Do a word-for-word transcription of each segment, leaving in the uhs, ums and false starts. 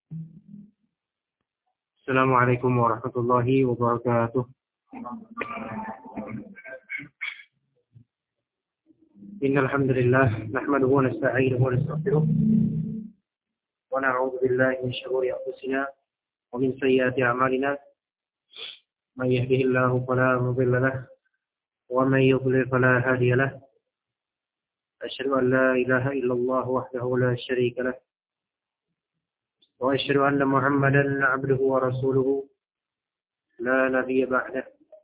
Assalamualaikum warahmatullahi wabarakatuh. Innal hamdalillah nahmaduhu wa nasta'inuhu wa nastaghfiruh wa na'udzu billahi min shururi anfusina wa min sayyiati a'malina. May yahdihillahu fala mudilla lahu wa may yudlil fala hadiya lahu. Asyhadu an la ilaha illallah wahdahu la syarika lahu wa asyhadu anna Muhammadan 'abduhu wa rasuluhu la nabiyya ba'dahu.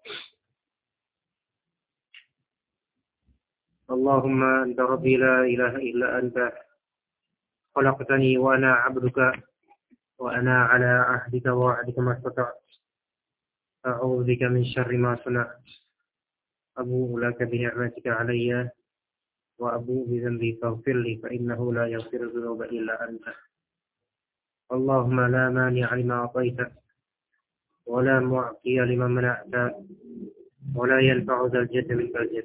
Allahumma anta rabbi la ilaha illa anta khalaqtani wa ana 'abduka wa ana 'ala 'ahdika wa 'ahdika ma istata'tu a'udzu bika min syarri ma sana'tu abu'u laka bi ni'matika 'alayya wa abu'u bi dhanbi faghfir li fa innahu la yaghfiru dhunuba illa anta. Allahumma la mani'a lima a'tayta wa la mu'tiya liman mana'ta wa la yanfa'u dhal jaddi minkal jadd.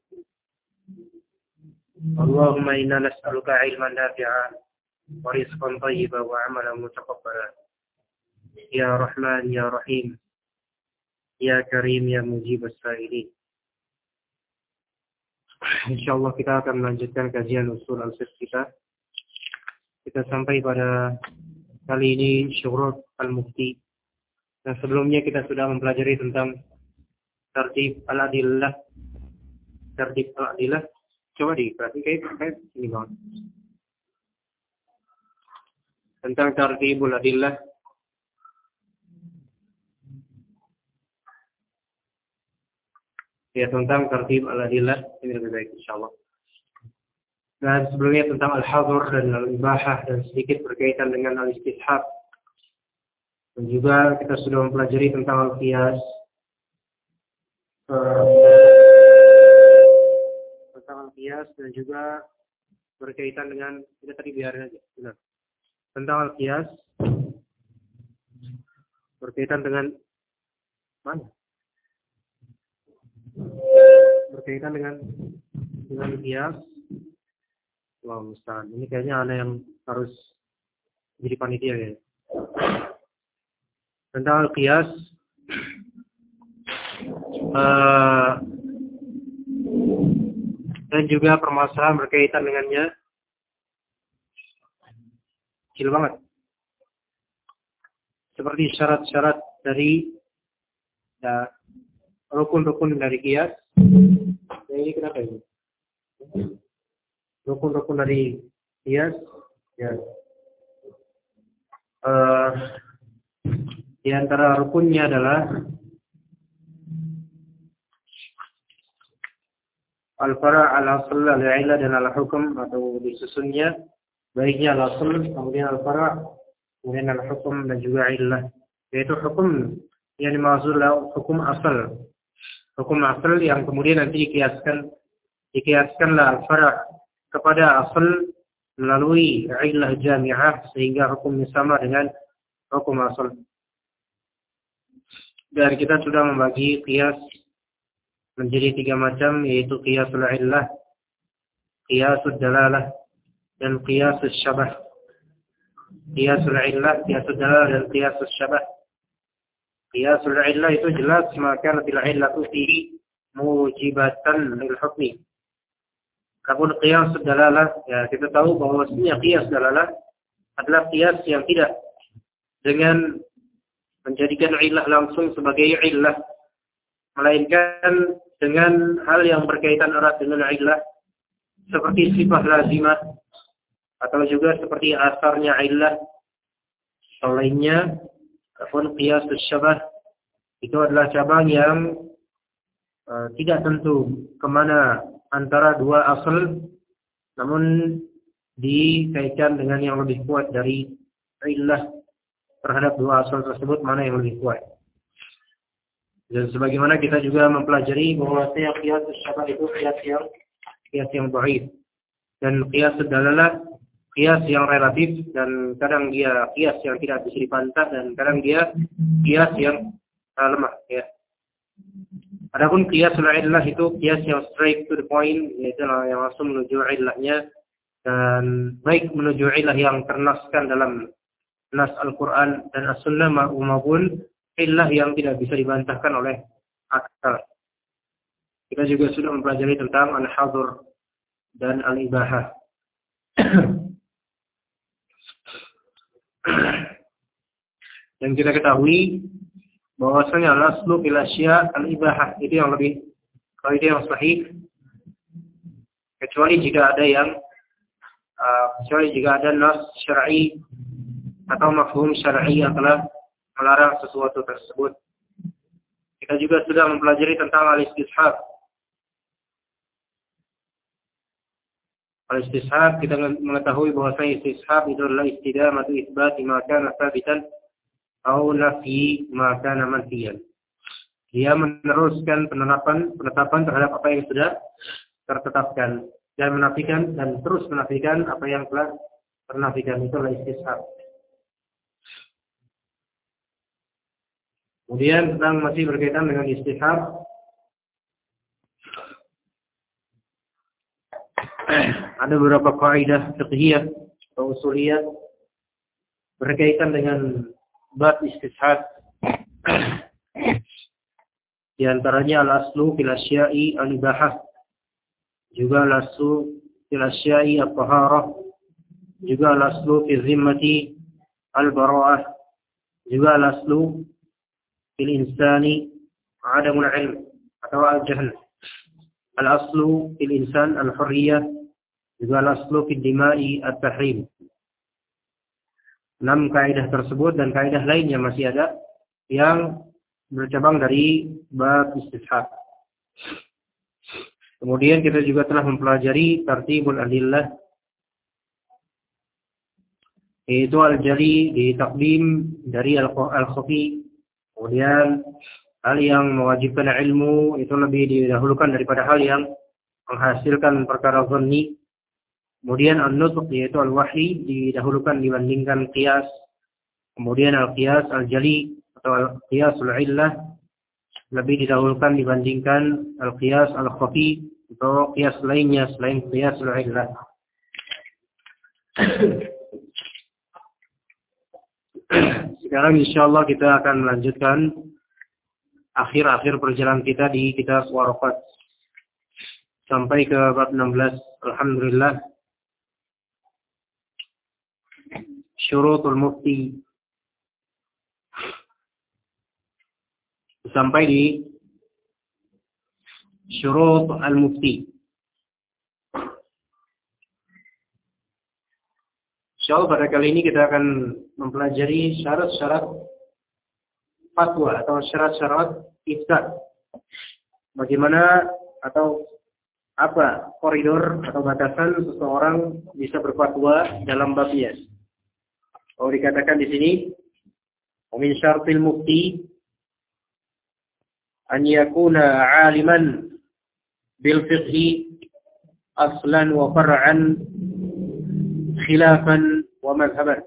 Allahumma inna nas'aluka 'ilman nafi'an wa rizqan thayyiban wa 'amalan mutaqabbalan. Ya Rahman ya Rahim ya Karim ya Mujib as-sa'ilin. Insyaallah kita akan melanjutkan kajian usul al-fiqh kita. Kita sampai pada kali ini syurut al-mufti. Nah, sebelumnya kita sudah mempelajari tentang tertib al-adillah. Tertib al-adillah. Coba diperhatikan kayak kayak ini banget. Tentang tertibul adillah. Ya, tentang tertib al-adillah ini lebih baik insyaallah. Dan sebelumnya tentang al-hadhr dan al-ibahah dan sedikit berkaitan dengan al-istishab. Dan juga kita sudah mempelajari tentang al-qiyas. Tentang al-qiyas dan juga berkaitan dengan kita tadi biarin aja. Benar. Tentang al-qiyas berkaitan dengan mana? Berkaitan dengan dengan qiyas. Allah musta'an. Ini kayaknya anak yang harus jadi panitia ya. Tentang al-qiyas uh, dan juga permasalahan berkaitan dengannya kecil banget. Seperti syarat-syarat dari ya, rukun-rukun dari qiyas. Nah, ini kenapa ini? Rukun-rukun dari qiyas ya. Uh, di antara rukunnya adalah al-fara' al-asl al-'illah dan al-hukm atau disusunnya baiknya al-asl kemudian al-fara' kemudian al-hukm dan juga 'illah, yaitu hukum yang dimaksud hukum asal. Hukum asal yang kemudian nanti dikiaskan dikiaskanlah al-fara' kepada asal melalui 'illah jami'ah sehingga hukumnya sama dengan hukum asal. Dan kita sudah membagi qiyas menjadi tiga macam, yaitu qiyasul 'illah, qiyasul dalalah, dan qiyasul syabah. Qiyasul 'illah, qiyasul dalalah, dan qiyasul syabah. Qiyasul 'illah itu jelas maka bil 'illatu fihi mujibatan lil hukmi. Adapun qiyas dalalah, ya kita tahu bahwa sebenarnya qiyas dalalah adalah qiyas yang tidak dengan menjadikan illah langsung sebagai illah, melainkan dengan hal yang berkaitan erat dengan illah, seperti sifat lazimah atau juga seperti asarnya illah. Selainnya, adapun qiyas syabah itu adalah cabang yang uh, tidak tentu kemana antara dua asal, namun dikaitkan dengan yang lebih kuat dari illah terhadap dua asal tersebut, mana yang lebih kuat. Dan sebagaimana kita juga mempelajari bahwa qiyas syabah itu qiyas yang qiyas yang dhaif, dan qiyas dalalah qiyas yang relatif, dan kadang dia qiyas yang tidak bisa dibantah dan kadang dia qiyas yang uh, lemah ya. Adapun qiyasul 'illah itu qiyas yang straight to the point, yaitu yang langsung menuju illahnya, dan baik menuju illah yang ternaskan dalam nas Al-Quran dan As-Sunnah maupun illah yang tidak bisa dibantahkan oleh akal. Kita juga sudah mempelajari tentang al-hadur dan al-ibahah. Dan kita ketahui bahwasanya al-aslu fil asya al-ibahah, itu yang lebih kaidah yang sahih, kecuali jika ada yang uh, kecuali jika ada nas syar'i atau mafhum syar'i yang telah melarang sesuatu tersebut. Kita juga sudah mempelajari tentang al-istishab. Al-istishab, kita mengetahui bahwasanya istishab itu adalah istidamatu itsbat ma kana tsabitan atau nafi ma kana manfiyan. Dia meneruskan penetapan penetapan terhadap apa yang sudah tertetapkan dan menafikan dan terus menafikan apa yang telah ternafikan. Itu adalah istishab. Kemudian tentang masih berkaitan dengan istishab, ada beberapa kaidah fiqhiyah atau usuliyah berkaitan dengan bab istishab. Di antaranya al-aslu fil asya'i al-ibahah, juga al-aslu fil asya'i at-taharah, juga al-aslu fil zimmati al-bara'ah, juga al-aslu fil insani adamul ilm atau al-jahl. Al-aslu fil insan al-hurriyah, juga al-aslu fil dima'i at-tahrim. Enam kaidah tersebut dan kaidah lainnya masih ada yang bercabang dari bab istishab. Kemudian kita juga telah mempelajari tartibul adillah, yaitu al-jali di takdim dari al-khafi. Kemudian hal yang mewajibkan ilmu itu lebih didahulukan daripada hal yang menghasilkan perkara dhanni. Kemudian an-nutq, yaitu al-wahyi, didahulukan dibandingkan qiyas. Kemudian al-qiyas al-jali atau al-qiyasul illah lebih didahulukan dibandingkan al-qiyas al-khafi atau qiyas lainnya selain qiyasul illah. Sekarang insyaallah kita akan melanjutkan akhir-akhir perjalanan kita di kitab Waraqat sampai ke bab enam belas. Alhamdulillah. Syurutul mufti. Sampai di syurut al-mufti. Insyaallah pada kali ini kita akan mempelajari syarat-syarat fatwa atau syarat-syarat ifta. Bagaimana atau apa koridor atau batasan seseorang bisa berfatwa dalam babnya. Oh, dikatakan di sini, min syartil mufti an yakuna 'aliman bil fiqhi aslan wa far'an khilafan wa madhhaban.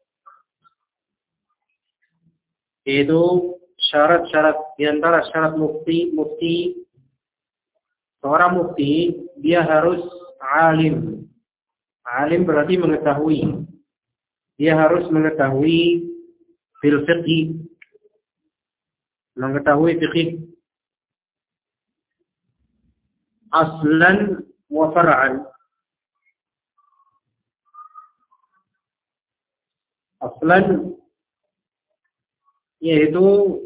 Itu syarat-syarat, di antara syarat mufti, mufti seorang mufti dia harus alim. Alim berarti mengetahui. Dia harus mengetahui fil fiqhi, mengetahui fiqh aslan wa far'an. Aslan yaitu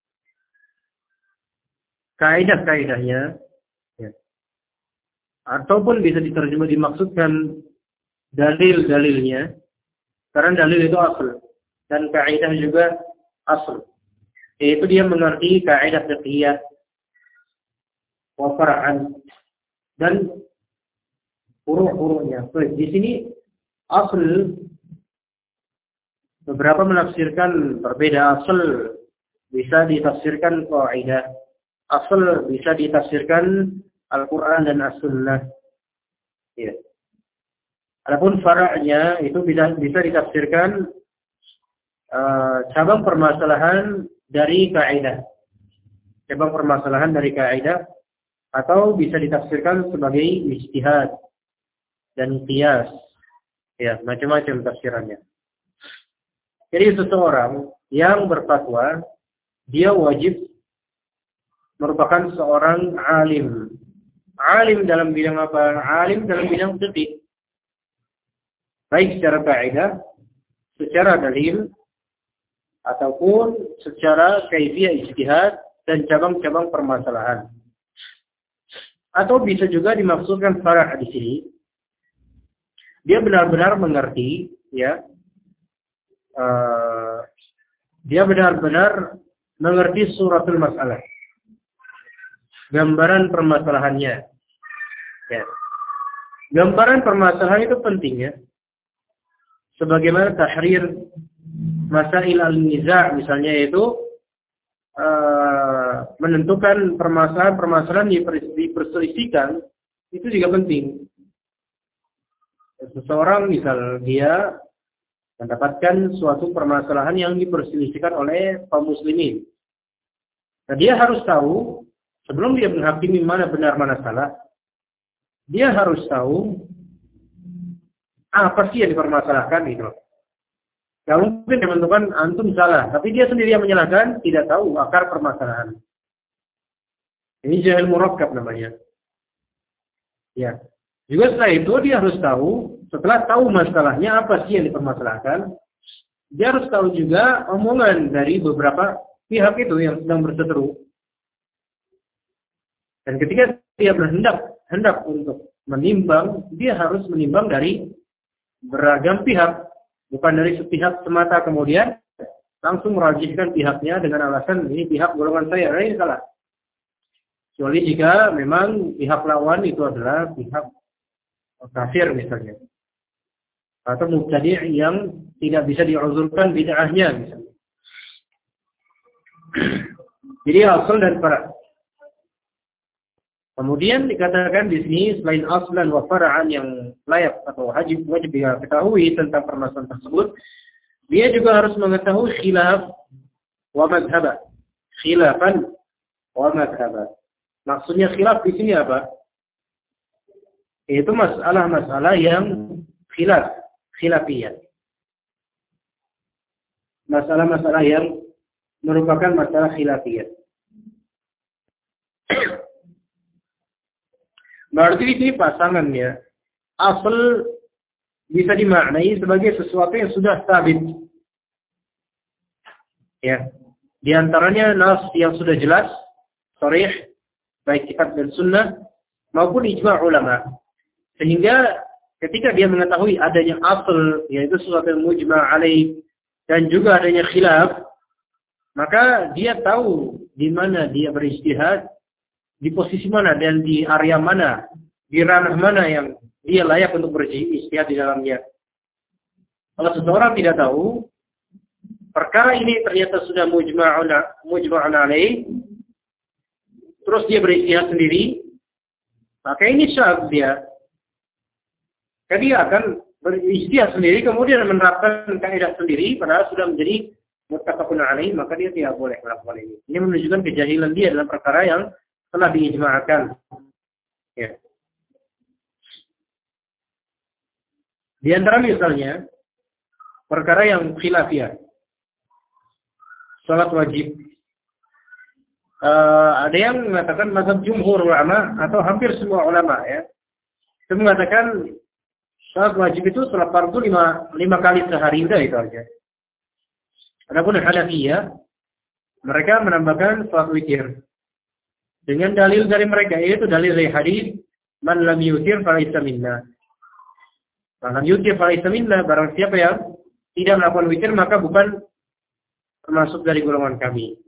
kaidah-kaidahnya, ya. Ataupun bisa diterjemah dimaksudkan dalil-dalilnya, karena dalil itu asal dan kaidah juga asal. Yaitu dia mengerti kaidah fiqhiyah wa far'an dan huruf-hurufnya. Di sini asal beberapa menafsirkan berbeda. Asal bisa ditafsirkan kaidah, asal bisa ditafsirkan Al-Quran dan As-Sunnah. Ya. Adapun fara'nya itu bisa bisa ditafsirkan uh, cabang permasalahan dari kaidah, cabang permasalahan dari kaidah, atau bisa ditafsirkan sebagai ijtihad dan qiyas. Ya, macam-macam tafsirannya. Jadi seseorang yang berfatwa, dia wajib merupakan seorang alim. Alim dalam bidang apa? Alim dalam bidang fikih. Baik secara kaidah, secara dalil, ataupun secara kaifiyah ijtihad dan cabang-cabang permasalahan. Atau bisa juga dimaksudkan farah di sini. Dia benar-benar mengerti, ya. Uh, dia benar-benar mengerti suratul masalah. Gambaran permasalahannya. Ya. Gambaran permasalahan itu penting, ya. Sebagaimana tahrir masail al-niza' misalnya, yaitu uh, menentukan permasalahan-permasalahan yang diperselisihkan, itu juga penting. Seseorang misal dia mendapatkan suatu permasalahan yang diperselisihkan oleh kaum muslimin. Nah, dia harus tahu sebelum dia menghakimi mana benar mana salah, dia harus tahu apa sih yang dipermasalahkan itu. Gak mungkin dia menentukan antum salah, tapi dia sendiri yang menyalahkan, tidak tahu akar permasalahan. Ini jahil murakkab namanya. Ya. Juga setelah itu dia harus tahu, setelah tahu masalahnya apa sih yang dipermasalahkan, dia harus tahu juga omongan dari beberapa pihak itu yang sedang berseteru. Dan ketika dia berhendak hendak untuk menimbang, dia harus menimbang dari beragam pihak, bukan dari sepihak semata kemudian langsung merajihkan pihaknya dengan alasan ini pihak golongan saya, nah, ini salah. Kecuali jika memang pihak lawan itu adalah pihak kafir misalnya, atau mubtadi' yang tidak bisa diuzurkan bid'ahnya misalnya. Jadi asal dan fara'. Kemudian dikatakan di sini selain aslan wa fara'an yang layak atau wajib wajib diketahui tentang permasalahan tersebut, dia juga harus mengetahui khilaf wa madhhab. Khilafan wa madhhab. Maksudnya khilaf di sini apa? Itu masalah-masalah yang khilaf, khilafiyah. Masalah-masalah yang merupakan masalah khilafiyah. Berarti ini pasangannya asal bisa dimaknai sebagai sesuatu yang sudah sabit. Ya. Di antaranya nas yang sudah jelas, sharih, baik kitab dan sunnah maupun ijma' ulama. Sehingga ketika dia mengetahui adanya asal, yaitu sesuatu yang mujma' alaih, dan juga adanya khilaf, maka dia tahu di mana dia berijtihad, di posisi mana dan di area mana, di ranah mana yang dia layak untuk berijtihad di dalamnya. Kalau seseorang tidak tahu, perkara ini ternyata sudah mujma'un mujma'un alaih, terus dia berijtihad sendiri, maka ini syadz dia. Jadi dia akan berijtihad sendiri, kemudian menerapkan kaidah sendiri, padahal sudah menjadi muttafaqun alaih, maka dia tidak boleh melakukan ini. Ini menunjukkan kejahilan dia dalam perkara yang telah diijma'kan. Ya. Di antara misalnya perkara yang khilafiyah, salat wajib. Uh, ada yang mengatakan mazhab jumhur ulama atau hampir semua ulama, ya, itu mengatakan salat wajib itu salat fardu lima, lima kali sehari, udah itu aja. Adapun Hanafiyah, mereka menambahkan salat witir dengan dalil dari mereka, yaitu dalil dari hadis man lam yutir falaysa minna. Man lam yutir falaysa minna, barang siapa yang tidak melakukan witir maka bukan termasuk dari golongan kami.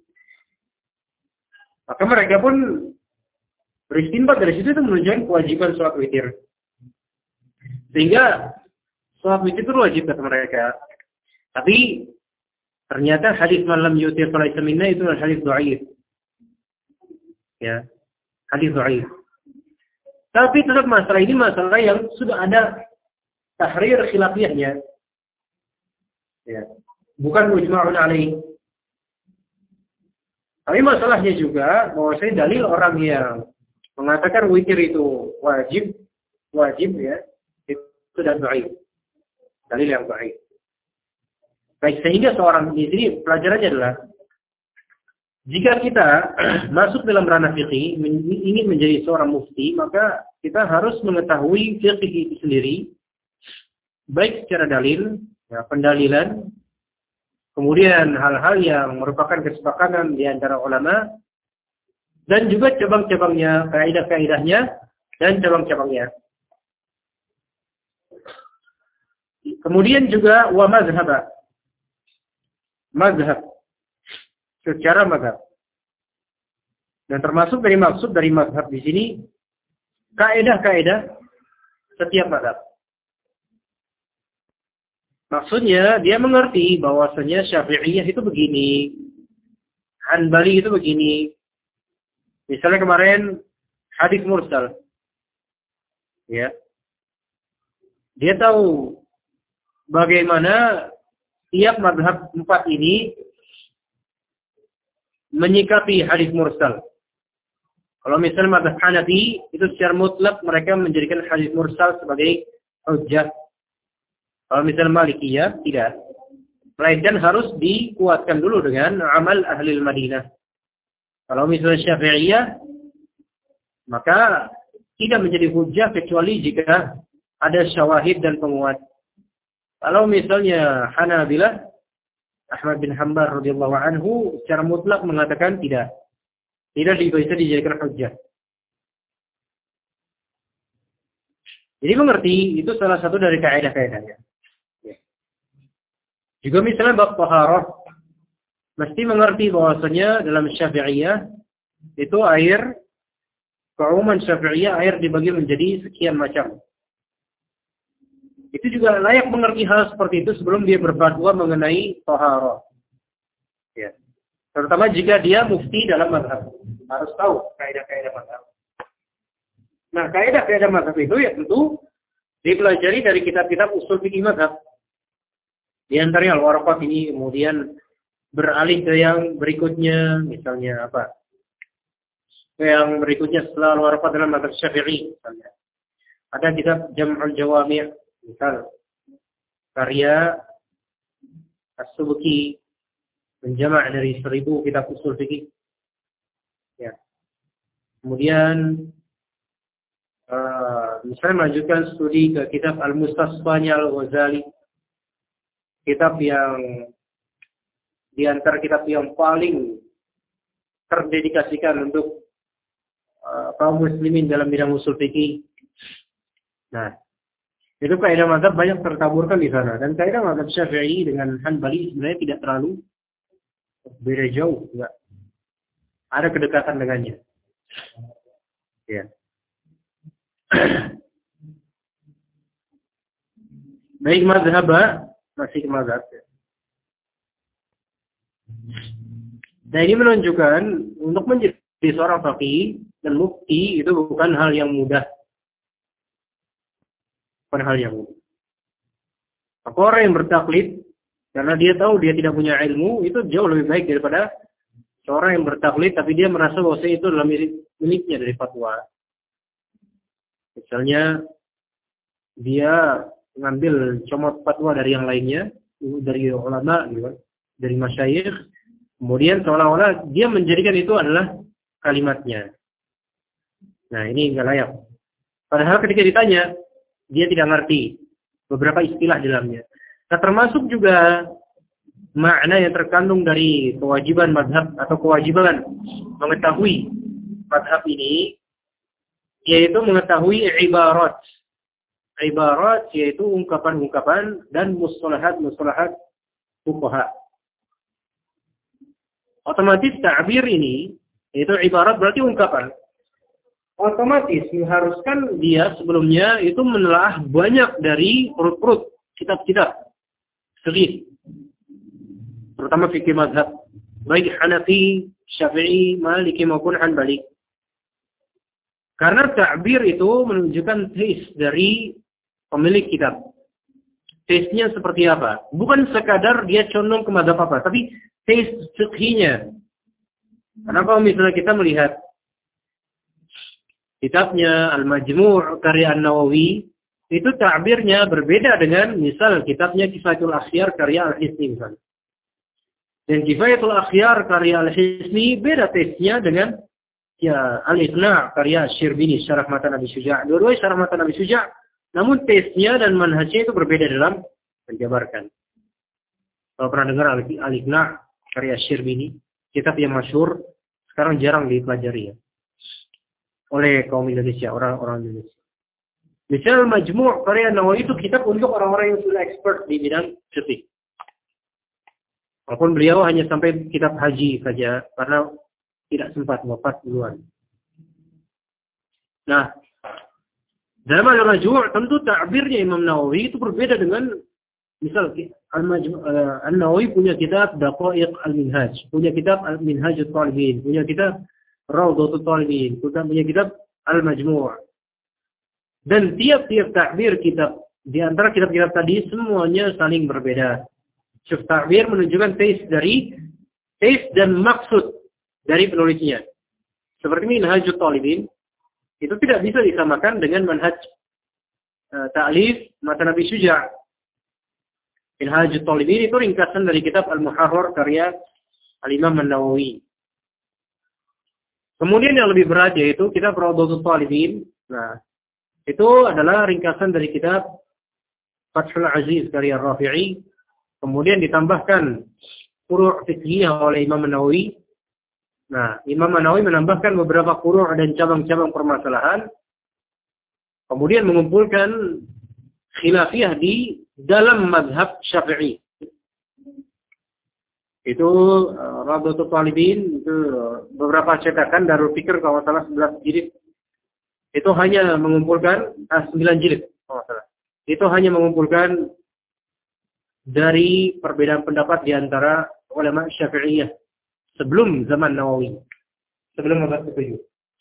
Maka mereka pun beristinbat dari situ, itu menunjukkan kewajiban salat witir. Sehingga salat witir itu wajib kata mereka. Tapi ternyata hadis man lam yutir falaysa minna itu adalah hadis dhaif. Ya, hadis dhaif. Tapi tetap masalah ini masalah yang sudah ada tahrir khilafiyahnya. Ya. Bukan mujma'un alaih. Tapi masalahnya juga bahwasanya dalil orang yang mengatakan witir itu wajib, wajib ya, itu sudah dhaif. Dalil yang dhaif. Baik, sehingga seorang di sini pelajarannya adalah jika kita masuk dalam ranah fikih, ingin menjadi seorang mufti, maka kita harus mengetahui fikih itu sendiri, baik secara dalil, ya, pendalilan, kemudian hal-hal yang merupakan kesepakatan di antara ulama, dan juga cabang-cabangnya, kaidah-kaidahnya, dan cabang-cabangnya. Kemudian juga wa mazhaba. Mazhab. Secara mazhab. Dan termasuk dari maksud dari mazhab di sini, kaidah-kaidah setiap mazhab. Maksudnya, dia mengerti bahwasanya Syafi'iyah itu begini, Hanbali itu begini. Misalnya kemarin, hadis mursal. Ya. Dia tahu bagaimana tiap mazhab empat ini menyikapi hadis mursal. Kalau misalnya mazhab Hanafi, itu secara mutlak mereka menjadikan hadis mursal sebagai hujjah. Kalau misalnya Malikiyah, tidak. Melainkan harus dikuatkan dulu dengan amal ahli Madinah. Kalau misalnya Syafi'iyah, maka tidak menjadi hujjah kecuali jika ada syawahid dan penguat. Kalau misalnya Hanabilah, Ahmad bin Hanbal radhiyallahu anhu secara mutlak mengatakan tidak. Tidak bisa dijadikan hujjah. Jadi mengerti, itu salah satu dari kaidah-kaidahnya. Juga misalnya bab taharah, mesti mengerti bahwasanya dalam Syafi'iyah itu air, keumuman Syafi'iyah air dibagi menjadi sekian macam. Itu juga layak mengerti hal seperti itu sebelum dia berfatwa mengenai taharah. Ya. Terutama jika dia mufti dalam mazhab. Harus tahu kaidah-kaidah mazhab. Nah, kaidah-kaidah mazhab itu ya tentu dipelajari dari kitab-kitab usul fikih mazhab. Di antaranya Al-Waraqat ini, kemudian beralih ke yang berikutnya, misalnya apa? Yang berikutnya setelah Al-Waraqat dalam mazhab Syafi'i, misalnya. Ada kitab Jam'ul Jawami', misal karya As-Subki, menjamak dari seribu kitab usul fikih. Ya. Kemudian uh, misalnya melanjutkan studi ke kitab Al-Mustasfanya Al-Ghazali, kitab yang di antara kitab yang paling terdedikasikan untuk uh, kaum muslimin dalam bidang usul fikih. Nah, itu kaidah mazhab banyak tertaburkan di sana, dan kaidah mazhab Syafi'i dengan Hanbali sebenarnya tidak terlalu beda jauh, enggak. Ada kedekatan dengannya. Ya. Baik mazhab, masih ke mazhab. Nah, ini menunjukkan untuk menjadi seorang faqih dan mufti itu bukan hal yang mudah. Bukan hal yang mudah. Maka orang yang bertaklid karena dia tahu dia tidak punya ilmu, itu jauh lebih baik daripada seorang yang bertaklid tapi dia merasa bahwa itu adalah milik, miliknya dari fatwa. Misalnya dia mengambil comot fatwa dari yang lainnya, dari ulama, dari masyayikh, kemudian seolah-olah dia menjadikan itu adalah kalimatnya. Nah, ini enggak layak. Padahal ketika ditanya, dia tidak ngerti beberapa istilah di dalamnya. Nah, termasuk juga makna yang terkandung dari kewajiban mazhab atau kewajiban mengetahui mazhab ini, yaitu mengetahui ibarat. Ibarat yaitu ungkapan-ungkapan dan mustalahat-mustalahat fuqaha. Otomatis ta'bir ini, yaitu ibarat berarti ungkapan. Otomatis mengharuskan dia sebelumnya itu menelaah banyak dari urut-urut kitab-kitab fikih, terutama fikih mazhab, baik Hanafi, Syafi'i, Maliki maupun Hanbali. Karena ta'bir itu menunjukkan taste dari pemilik kitab. Taste-nya seperti apa? Bukan sekadar dia condong ke mazhab apa, tapi taste fikihnya. Karena kalau misalnya kita melihat kitabnya Al-Majmu' karya An-Nawawi, itu ta'birnya berbeda dengan misal kitabnya Kifayatul Akhyar karya Al-Hisni misalnya. Dan Kifayatul Akhyar karya Al-Hisni beda tesnya dengan ya Al-Iqna' karya Syirbini Syarah Matan Abi Syuja'. Dua-duanya Syarah Matan Abi Syuja', namun tesnya dan manhajnya itu berbeda dalam menjabarkan. Kalau pernah dengar Al-Iqna' karya Syirbini, kitab yang masyhur, sekarang jarang dipelajari ya oleh kaum Indonesia, orang-orang Indonesia. Misal Majmu' karya Nawawi itu kitab untuk orang-orang yang sudah expert di bidang fikih. Walaupun beliau hanya sampai kitab haji saja karena tidak sempat wafat duluan. Nah, dalam Al-Majmu' tentu ta'birnya Imam Nawawi itu berbeda dengan misal Al-Nawawi punya kitab Daqaiq Al-Minhaj, punya kitab Al-Minhajut Talibin, punya kitab Rawdatul Talibin, punya kitab Al-Majmu'. Dan tiap-tiap takbir kitab, di antara kitab-kitab tadi semuanya saling berbeda. Syuf takbir menunjukkan taste dari, taste dan maksud dari penulisnya. Seperti Minhajut Talibin, itu tidak bisa disamakan dengan manhaj uh, ta'lif Matan Abi Syuja'. Minhajut Talibin itu ringkasan dari kitab Al-Muharrar karya Al-Imam An-Nawawi. Kemudian yang lebih berat yaitu kitab Rawdatul Talibin. Nah, itu adalah ringkasan dari kitab Fathul Aziz karya Rafi'i. Kemudian ditambahkan furu' fiqhiyah oleh Imam An-Nawawi. Nah, Imam An-Nawawi menambahkan beberapa furu' dan cabang-cabang permasalahan. Kemudian mengumpulkan khilafiyah di dalam mazhab Syafi'i. Itu uh, Rawdatul Talibin, itu uh, beberapa cetakan Darul Fikr kalau salah sebelas jilid. Itu hanya mengumpulkan ah, sembilan jilid, oh, salah. Itu hanya mengumpulkan dari perbedaan pendapat di antara ulama Syafi'iyah sebelum zaman Nawawi, sebelum abad ketujuh.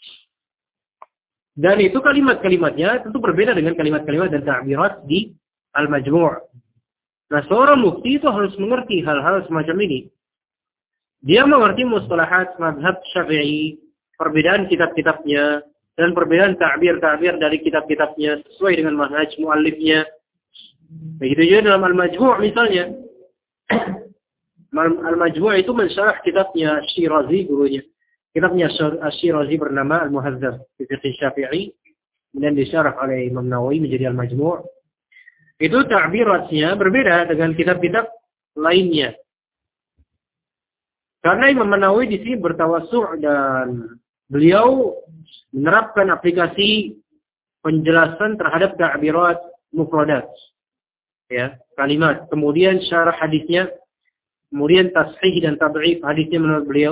Dan itu kalimat-kalimatnya tentu berbeda dengan kalimat-kalimat dan ta'birat di Al-Majmu'. Nah, seorang mufti itu harus mengerti hal-hal semacam ini. Dia mengerti mustalahat mazhab Syafi'i, perbedaan kitab-kitabnya, dan perbedaan ta'bir-ta'bir dari kitab-kitabnya sesuai dengan manhaj muallifnya. Begitu juga dalam Al-Majmu' misalnya. Al-Majmu' itu mensyarah kitabnya Syirazi gurunya. Kitabnya Syirazi bernama Al-Muhazzab fi Fiqh Syafi'i, kemudian disyarah oleh Imam Nawawi menjadi Al-Majmu'. Itu ta'biratnya berbeda dengan kitab-kitab lainnya. Karena Imam Nawawi di sini bertawassu' dan beliau menerapkan aplikasi penjelasan terhadap ta'birat mufradat, ya, kalimat, kemudian syarah hadisnya, kemudian tashih dan tad'if hadisnya menurut beliau.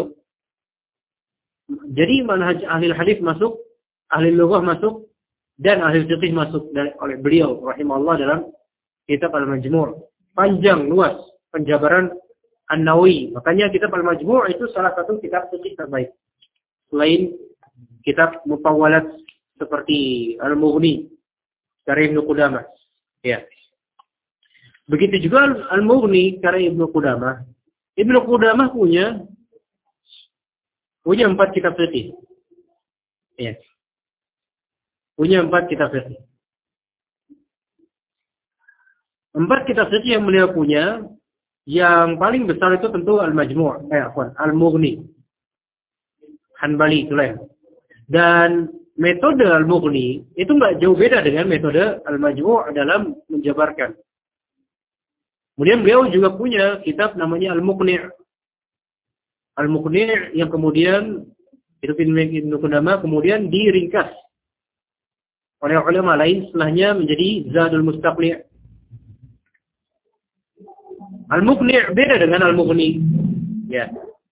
Jadi manhaj ahli hadis masuk, ahli lughah masuk, dan ahli fiqh masuk dari, oleh beliau rahimahullah dalam kitab Al-Majmu'. Panjang luas penjabaran An-Nawawi. Makanya kitab Al-Majmu' itu salah satu kitab fiqh terbaik. Selain kitab mutawwalat seperti Al-Mughni karya Ibnu Qudamah. Ya. Begitu juga Al-Mughni karya Ibnu Qudamah. Ibnu Qudamah punya punya empat kitab fiqh. Ya. Punya empat kitab fiqh. Empat kitab fiqh yang beliau punya, yang paling besar itu tentu Al-Majmu', eh afwan, Al-Mughni. Hanbali itulah. Dan metode Al-Mughni itu enggak jauh beda dengan metode Al-Majmu' dalam menjabarkan. Kemudian beliau juga punya kitab namanya Al-Muqni'. Al-Muqni' yang kemudian itu Ibnu Qudamah kemudian diringkas oleh ulama lain setelahnya menjadi Zadul Mustaqni'. Al-Muqni' beda dengan Al-Mughni. Ya.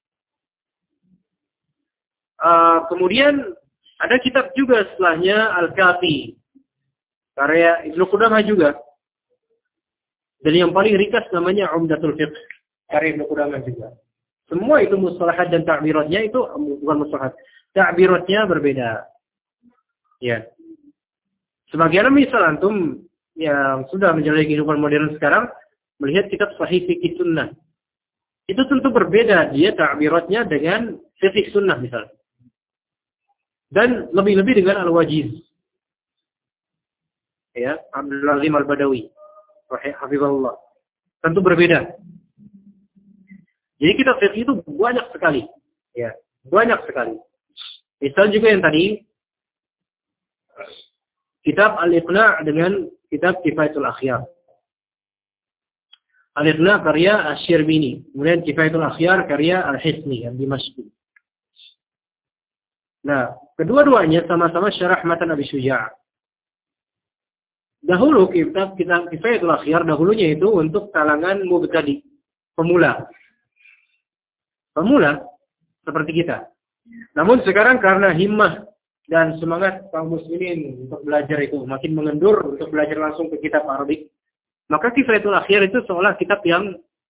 Uh, kemudian ada kitab juga setelahnya Al-Kafi karya Ibnu Qudamah juga. Dan yang paling ringkas namanya Umdatul Fiqh karya Ibnu Qudamah juga. Semua itu mustalahat dan ta'biratnya itu bukan mustalahat. Ta'biratnya berbeda. Ya. Sebagaimana misal antum yang sudah menjalani kehidupan modern sekarang melihat kitab Sahih Fiqh Sunnah. Itu tentu berbeda dia ta'biratnya dengan Fiqh Sunnah misalnya. Dan lebih-lebih dengan Al-Wajiz. ya, Abdul Azim Al-Badawi, hafizahullah. Tentu berbeda. Jadi kitab fiqh itu banyak sekali, ya, banyak sekali. Misal juga yang tadi kitab Al-Iqna' dengan kitab Kifayatul Akhyar. Al-Iqna' karya Asy-Syirbini, kemudian Kifayatul Akhyar karya Al-Hisni yang Dimashqi. Nah, kedua-duanya sama-sama syarah matan Abi Syuja'. Dahulu kitab kitab Kifayatul Akhyar dahulunya itu untuk kalangan mubtadi, pemula. Pemula seperti kita. Namun sekarang karena himmah dan semangat kaum muslimin untuk belajar itu makin mengendur untuk belajar langsung ke kitab Arabik, maka Kifayatul Akhyar itu seolah kitab yang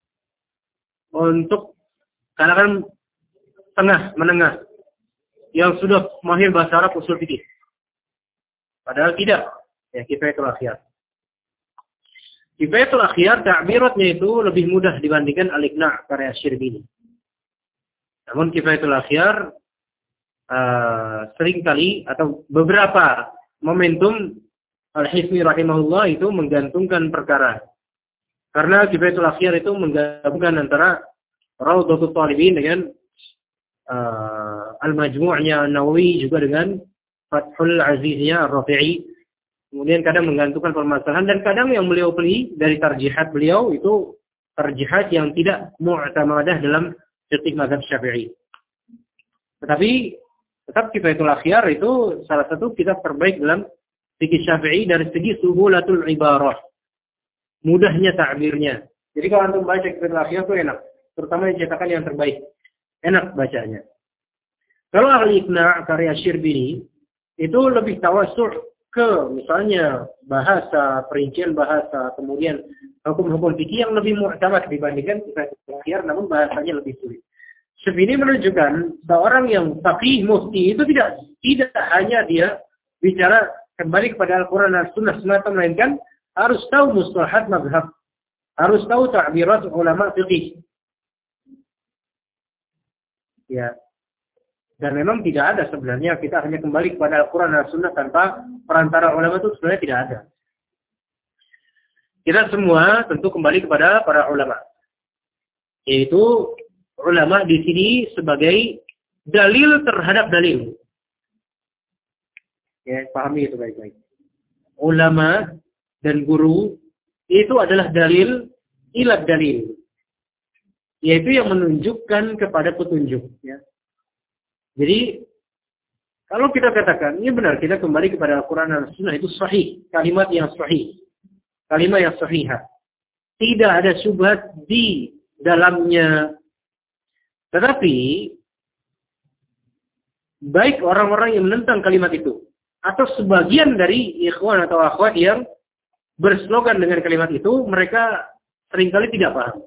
untuk kalangan tengah, menengah, yang sudah mahir bahasa Arab usul fikih. Padahal tidak, ya, Kifayatul Akhyar. Kifayatul Akhyar, ta'biratnya itu lebih mudah dibandingkan Al-Iqna' karya Asy-Syirbini. Namun Kifayatul Akhyar uh, seringkali atau beberapa momentum Al-Hisni rahimahullah itu menggantungkan perkara. Karena Kifayatul Akhyar itu menggabungkan antara Rawdatul Talibin dengan uh, Al-Majmu'-nya An-Nawawi juga dengan Fathul Aziznya Ar-Rafi'i. Kemudian kadang menggantungkan permasalahan dan kadang yang beliau pilih dari tarjihat beliau itu tarjihat yang tidak mu'tamadah dalam fiqh mazhab Syafi'i. Tetapi tetap Kifayatul Akhyar itu salah satu kitab terbaik dalam fikih Syafi'i dari segi suhulatul ibarah. Mudahnya ta'birnya. Jadi kalau antum baca Kifayatul Akhyar itu enak. Terutama yang cetakan yang terbaik. Enak bacanya. Kalau Al-Iqna' karya Asy-Syirbini itu lebih tawassu' ke misalnya bahasa, perincian bahasa, kemudian hukum-hukum fikih yang lebih mu'tamad dibandingkan Kifayatul Akhyar, namun bahasanya lebih sulit. Syibini menunjukkan seorang yang faqih mufti itu tidak tidak hanya dia bicara kembali kepada Al-Quran dan Sunnah semata, melainkan harus tahu mustalahat mazhab, harus tahu ta'birat ulama fiqih. Ya. Dan memang tidak ada sebenarnya kita hanya kembali kepada Al-Quran dan Sunnah tanpa perantara ulama itu sebenarnya tidak ada. Kita semua tentu kembali kepada para ulama. Yaitu ulama di sini sebagai dalil terhadap dalil. Ya, pahami itu baik-baik. Ulama dan guru itu adalah dalil ilat dalil. Yaitu yang menunjukkan kepada petunjuk. Ya. Jadi, kalau kita katakan, ini benar, kita kembali kepada Al-Quran dan Sunnah itu sahih. Kalimat yang sahih. Kalimat yang sahihah. Tidak ada syubhat di dalamnya. Tetapi, baik orang-orang yang menentang kalimat itu, atau sebagian dari ikhwan atau akhwat yang berslogan dengan kalimat itu, mereka seringkali tidak paham.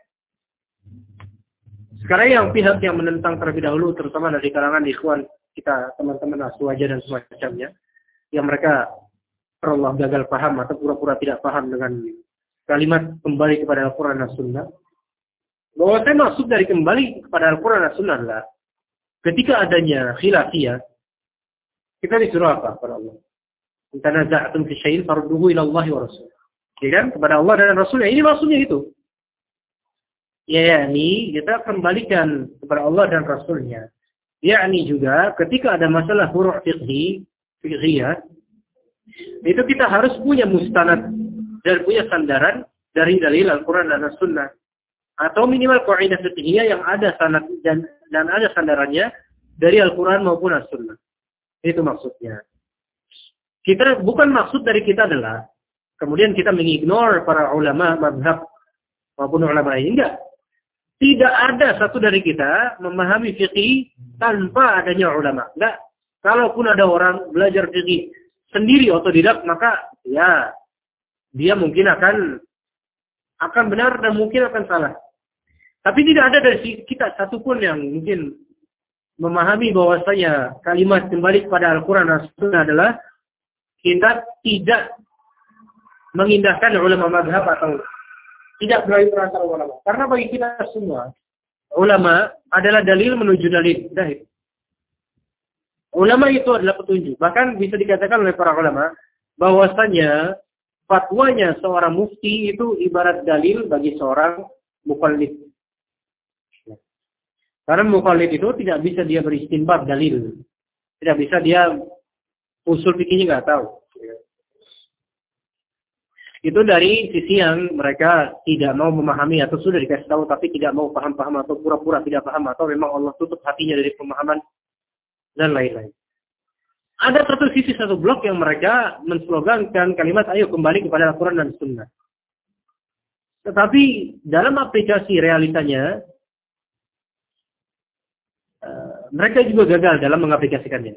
Sekarang yang pihak yang menentang terlebih dahulu, terutama dari kalangan ikhwan kita, teman-teman aswaja dan semacamnya, yang mereka Allah gagal paham atau pura-pura tidak paham dengan kalimat kembali kepada Al-Quran dan Sunnah. Bahwa saya maksud dari kembali kepada Al-Quran dan Sunnah adalah ketika adanya khilafiyah, kita disuruh apa kepada Allah? In tanaza'tum fi syai'in farudduhu ila Allah wa Rasul. Ya kan? Kepada Allah dan Rasulnya. Ini maksudnya itu. Ya, yakni kita kembalikan kepada Allah dan Rasulnya. Yakni juga ketika ada masalah furu' fiqhi, fiqhiyah, itu kita harus punya mustanad dan punya sandaran dari dalil Al-Quran dan As-Sunnah. Atau minimal kaidah fiqhiyah yang ada sanad dan dan ada sandarannya dari Al-Quran maupun As-Sunnah. Itu maksudnya. Kita bukan maksud dari kita adalah kemudian kita mengignore para ulama mazhab maupun ulama lain. Enggak. Tidak ada satu dari kita memahami fikih tanpa adanya ulama. Enggak. Kalaupun ada orang belajar fikih sendiri otodidak, maka ya dia mungkin akan akan benar dan mungkin akan salah. Tapi tidak ada dari kita satupun yang mungkin memahami bahwasanya kalimat kembali kepada Al-Quran dan Sunnah adalah kita tidak mengindahkan ulama mazhab atau tidak berani perantara ulama. Karena bagi kita semua, ulama adalah dalil menuju dalil. Dah. Ulama itu adalah petunjuk. Bahkan bisa dikatakan oleh para ulama, bahwasanya fatwanya seorang mufti itu ibarat dalil bagi seorang muqallid. Karena muqallid itu tidak bisa dia beristinbat dalil. Tidak bisa dia usul fikihnya nggak tahu. Itu dari sisi yang mereka tidak mau memahami atau sudah dikasih tahu tapi tidak mau paham-paham atau pura-pura tidak paham atau memang Allah tutup hatinya dari pemahaman dan lain-lain. Ada satu sisi, satu blok yang mereka menslogankan kalimat ayo kembali kepada Al-Quran dan Sunnah. Tetapi dalam aplikasi realitanya, uh, mereka juga gagal dalam mengaplikasikannya.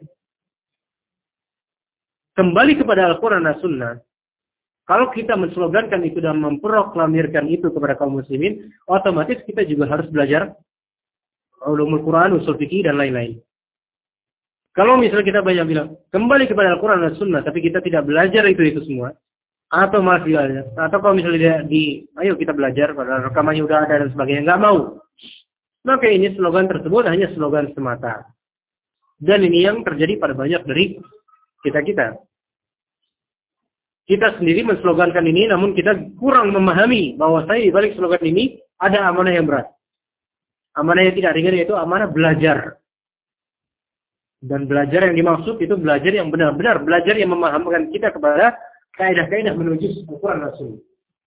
Kembali kepada Al-Quran dan Sunnah, kalau kita menslogankan itu dan memproklamirkan itu kepada kaum muslimin, otomatis kita juga harus belajar ulumul Quran, usul fikih, dan lain-lain. Kalau misalnya kita banyak bilang, kembali kepada Al-Quran dan Sunnah, tapi kita tidak belajar itu-itu semua, atau masih belajar, atau kalau misalnya di, ayo kita belajar, pada rekamannya udah ada dan sebagainya, nggak mau. Maka ini slogan tersebut hanya slogan semata. Dan ini yang terjadi pada banyak dari kita-kita. Kita sendiri menslogankan ini, namun kita kurang memahami bahwa saya di balik slogan ini ada amanah yang berat. Amanah yang tidak ringan yaitu amanah belajar. Dan belajar yang dimaksud itu belajar yang benar-benar, belajar yang memahamkan kita kepada kaidah-kaidah menuju Al-Quran dan Sunnah.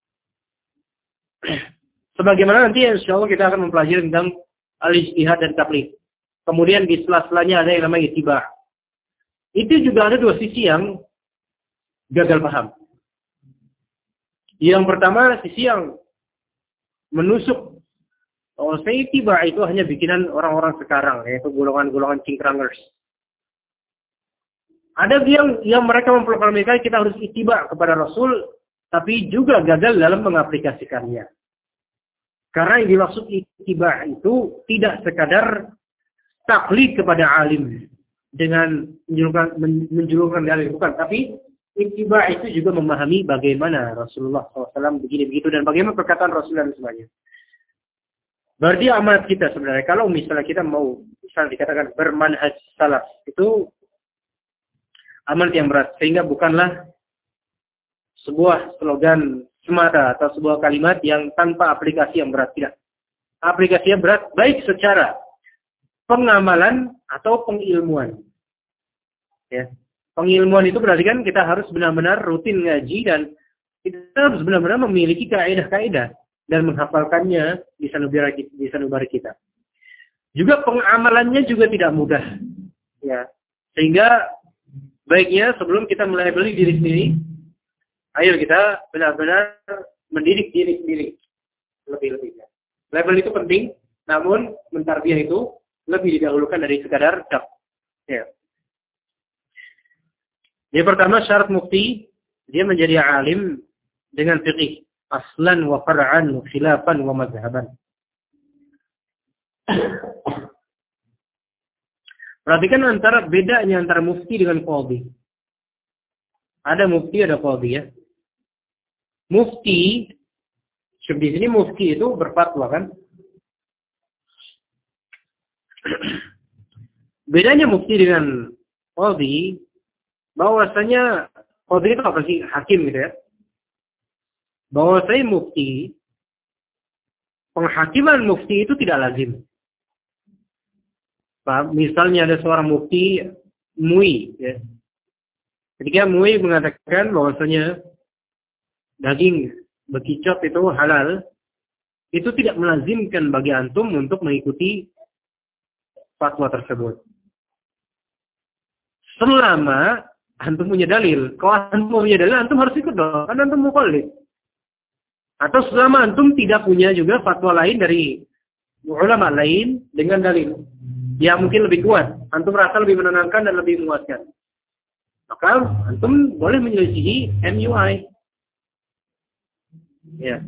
Sebagaimana nanti insya Allah kita akan mempelajari tentang al-ijtihad dan taklid. Kemudian di sela-selanya ada yang namanya ittiba'. Itu juga ada dua sisi yang gagal paham. Yang pertama, sisi yang menusuk. Oh, saya ittiba' itu hanya bikinan orang-orang sekarang, yaitu golongan-golongan cingkrangers. Ada yang yang mereka memproklamirkan kita harus ittiba' kepada Rasul, tapi juga gagal dalam mengaplikasikannya. Karena yang dimaksud ittiba' itu tidak sekadar taklid kepada alim dengan menjulurkan, menjulurkan dalil, bukan. Tapi ittiba' itu juga memahami bagaimana Rasulullah shallallahu alaihi wasallam begini-begitu dan bagaimana perkataan Rasulullah dan sebagainya. Berarti amanat kita sebenarnya, kalau misalnya kita mau misalnya dikatakan bermanhaj salaf, itu amanat yang berat, sehingga bukanlah sebuah slogan semata atau sebuah kalimat yang tanpa aplikasi yang berat, tidak. Aplikasinya berat baik secara pengamalan atau pengilmuan. Ya. Pengilmuan itu berarti kan kita harus benar-benar rutin ngaji dan kita harus benar-benar memiliki kaidah-kaidah dan menghafalkannya di sanubari di sanubari kita. Juga pengamalannya juga tidak mudah. Ya. Sehingga baiknya sebelum kita melabeli diri sendiri, ayo kita benar-benar mendidik diri sendiri lebih-lebihnya. Label itu penting, namun mentarbiyah itu lebih didahulukan dari sekadar cap. Ya. Yang pertama syarat mufti, dia menjadi alim dengan fiqih, aslan wa far'an, khilafan wa mazhaban. Perhatikan antara bedanya antara mufti dengan qadhi. Ada mufti, ada qadhi ya. Mufti, di sini mufti itu berfatwa kan. Bedanya mufti dengan qadhi, bahwasanya qadhi itu apa sih? Hakim gitu ya. Bahwasanya mufti, penghakiman mufti itu tidak lazim. Misalnya ada seorang mufti M U I, ya. Ketika M U I mengatakan bahwasanya daging bekicot itu halal, itu tidak melazimkan bagi antum untuk mengikuti fatwa tersebut. Selama antum punya dalil, kalau antum punya dalil, antum harus ikut dong, kan antum muqallid. Atau selama antum tidak punya juga fatwa lain dari ulama lain dengan dalil yang mungkin lebih kuat, antum rasa lebih menenangkan dan lebih memuaskan, maka antum boleh menyelisihi M U I. Ya.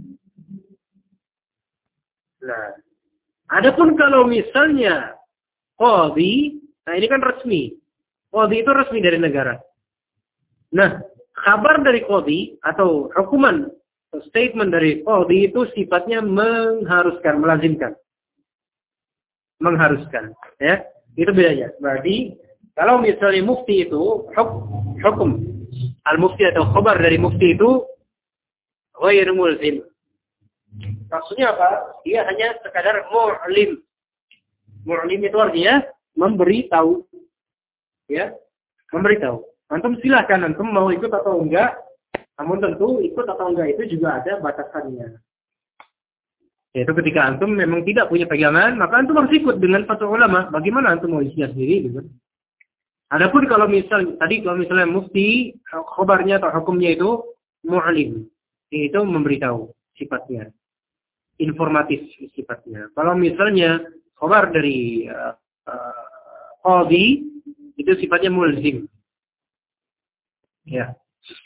Nah, adapun kalau misalnya qadhi, nah ini kan resmi. Qadhi itu resmi dari negara. Nah, kabar dari qadhi atau hukuman, statement dari qadhi itu sifatnya mengharuskan, melazimkan. Mengharuskan, ya, itu bedanya. Berarti kalau misalnya mufti itu hukum, hukum al-mufti atau khabar dari mufti itu ghairu mulzim. Maksudnya apa? Dia hanya sekadar mu'lim. Mu'lim itu artinya memberitahu. Ya, memberitahu. Antum silahkan antum mau ikut atau enggak. Namun tentu ikut atau enggak itu juga ada batasannya. Yaitu ketika antum memang tidak punya pegangan, maka antum harus ikut dengan fatwa ulama. Bagaimana antum mau ijtihad sendiri gitu. Adapun kalau misal tadi kalau misalnya mufti khabarnya atau hukumnya itu mu'lim, itu memberitahu sifatnya, informatif sifatnya. Kalau misalnya khabar dari uh, uh, qadhi itu sifatnya mulzim. Ya.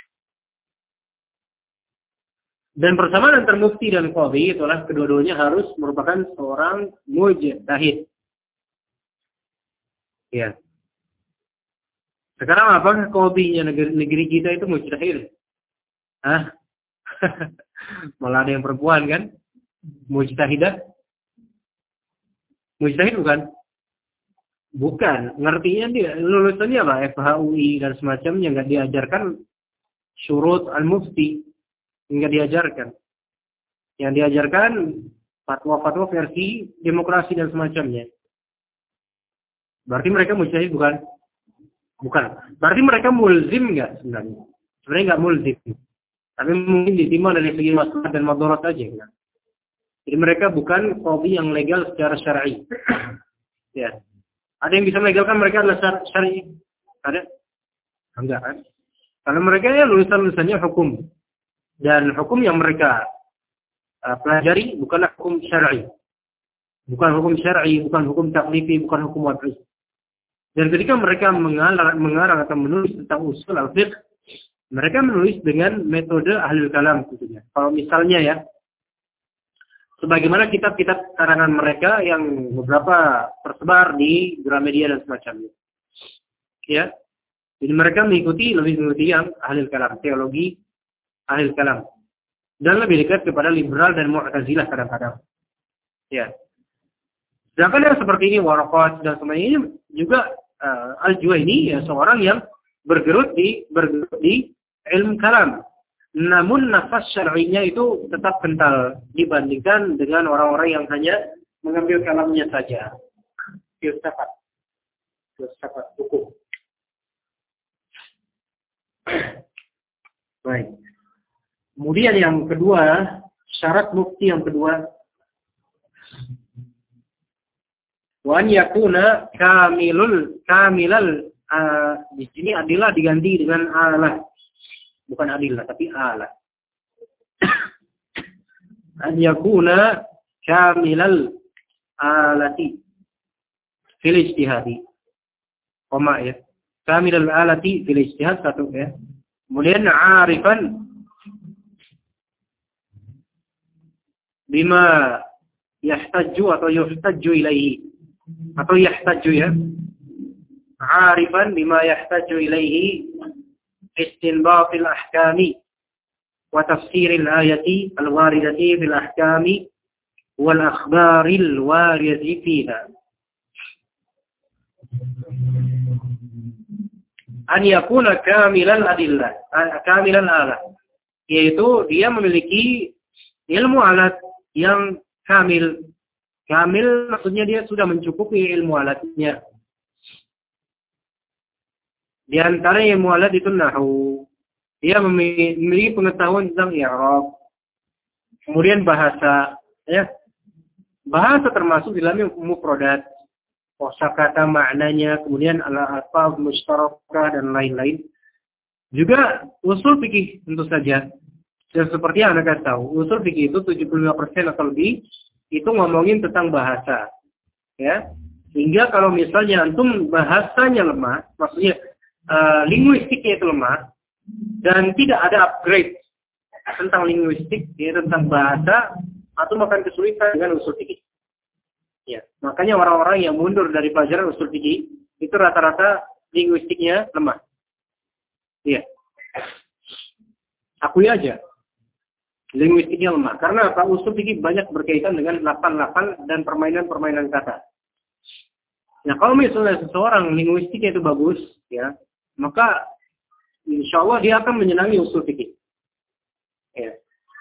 Dan persamaan antara mufti dan qadhi itulah kedua-duanya harus merupakan seorang mujtahid. Ya. Sekarang apakah qadhinya negeri, negeri kita itu mujtahid? Hah? Malah ada yang perempuan kan? Mujtahidah? Mujtahid bukan? Bukan. Ngertinya dia lulusannya apa? F H U I dan semacamnya nggak diajarkan syurut al-mufti. Nggak diajarkan. Yang diajarkan fatwa-fatwa versi demokrasi dan semacamnya. Berarti mereka mujtahid bukan? Bukan. Berarti mereka mulzim nggak sebenarnya? Sebenarnya nggak mulzim. Tapi mungkin ditimbang dari segi maslahat dan madarat aja. Kan? Jadi mereka bukan qadhi yang legal secara syar'i. Ya. Ada yang bisa melegalkan mereka adalah syar'i? Ada? Enggak kan? Karena mereka ya lulusan-lulusannya hukum. Dan hukum yang mereka uh, pelajari bukanlah hukum syar'i. Bukan hukum syar'i, bukan hukum taklifi, bukan hukum wad'i. Dan ketika mereka mengarang, mengarang atau menulis tentang usul al-fiqh, mereka menulis dengan metode ahlul kalam tentunya. Kalau misalnya ya, sebagaimana kitab-kitab karangan mereka yang beberapa tersebar di Gramedia dan semacamnya. Ya. Jadi mereka mengikuti, lebih mengikuti yang ahlul kalam, teologi ahlul kalam. Dan lebih dekat kepada liberal dan mu'tazilah kadang-kadang. Ya. Sedangkan yang seperti ini, Waraqat dan sebagainya juga uh, Al-Juwaini ya seorang yang bergelut di bergelut di ilmu kalam. Namun nafas syar'inya itu tetap kental dibandingkan dengan orang-orang yang hanya mengambil kalamnya saja. Filsafat. Filsafat hukum. Baik. Kemudian yang kedua, syarat mufti yang kedua, wa an yakuna kamilul kamilal uh, di sini adilah diganti dengan alah. Bukan adilah tapi alah. An yakuna kamilal alati fil ijtihadi. Koma ya. Kamilal alati fil ijtihad satu ya. Kemudian arifan bima yahtaju atau yuhtaju ilaihi. Atau yahtaju ya. Arifan bima yahtaju ilaihi istinbatil ahkami wa tafsiril ayati al-waridati fil ahkami wal akhbaril waridati fiha. An yakuna kamilal adillah, kamilal alat. Yaitu dia memiliki ilmu alat yang kamil. Kamil maksudnya dia sudah mencukupi ilmu alatnya. Di antara ilmu alat itu nahwu. Dia memiliki pengetahuan tentang i'rab. Kemudian bahasa, ya. Bahasa termasuk di dalamnya mufradat, kosakata maknanya, kemudian al-alfaz mushtarakah dan lain-lain. Juga usul fikih tentu saja. Dan seperti yang Anda tahu, usul fikih itu tujuh puluh lima persen atau lebih itu ngomongin tentang bahasa. Ya. Sehingga kalau misalnya antum bahasanya lemah, maksudnya uh, linguistiknya itu lemah dan tidak ada upgrade tentang linguistik, ya, tentang bahasa, atau akan kesulitan dengan usul fikih. Ya, makanya orang-orang yang mundur dari pelajaran usul fikih itu rata-rata linguistiknya lemah. Iya. Akui aja. Linguistiknya lemah. Karena apa? Usul fikih banyak berkaitan dengan lafal-lafal dan permainan-permainan kata. Nah, kalau misalnya seseorang linguistiknya itu bagus, ya, maka insya Allah dia akan menyenangi usul fikih. Ya.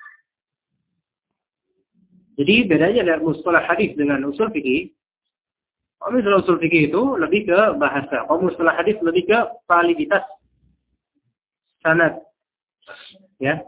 Jadi bedanya dari mustalah hadis dengan usul fikih, kalau misalnya usul fikih itu lebih ke bahasa, kalau mustalah hadis lebih ke validitas sanad. Ya.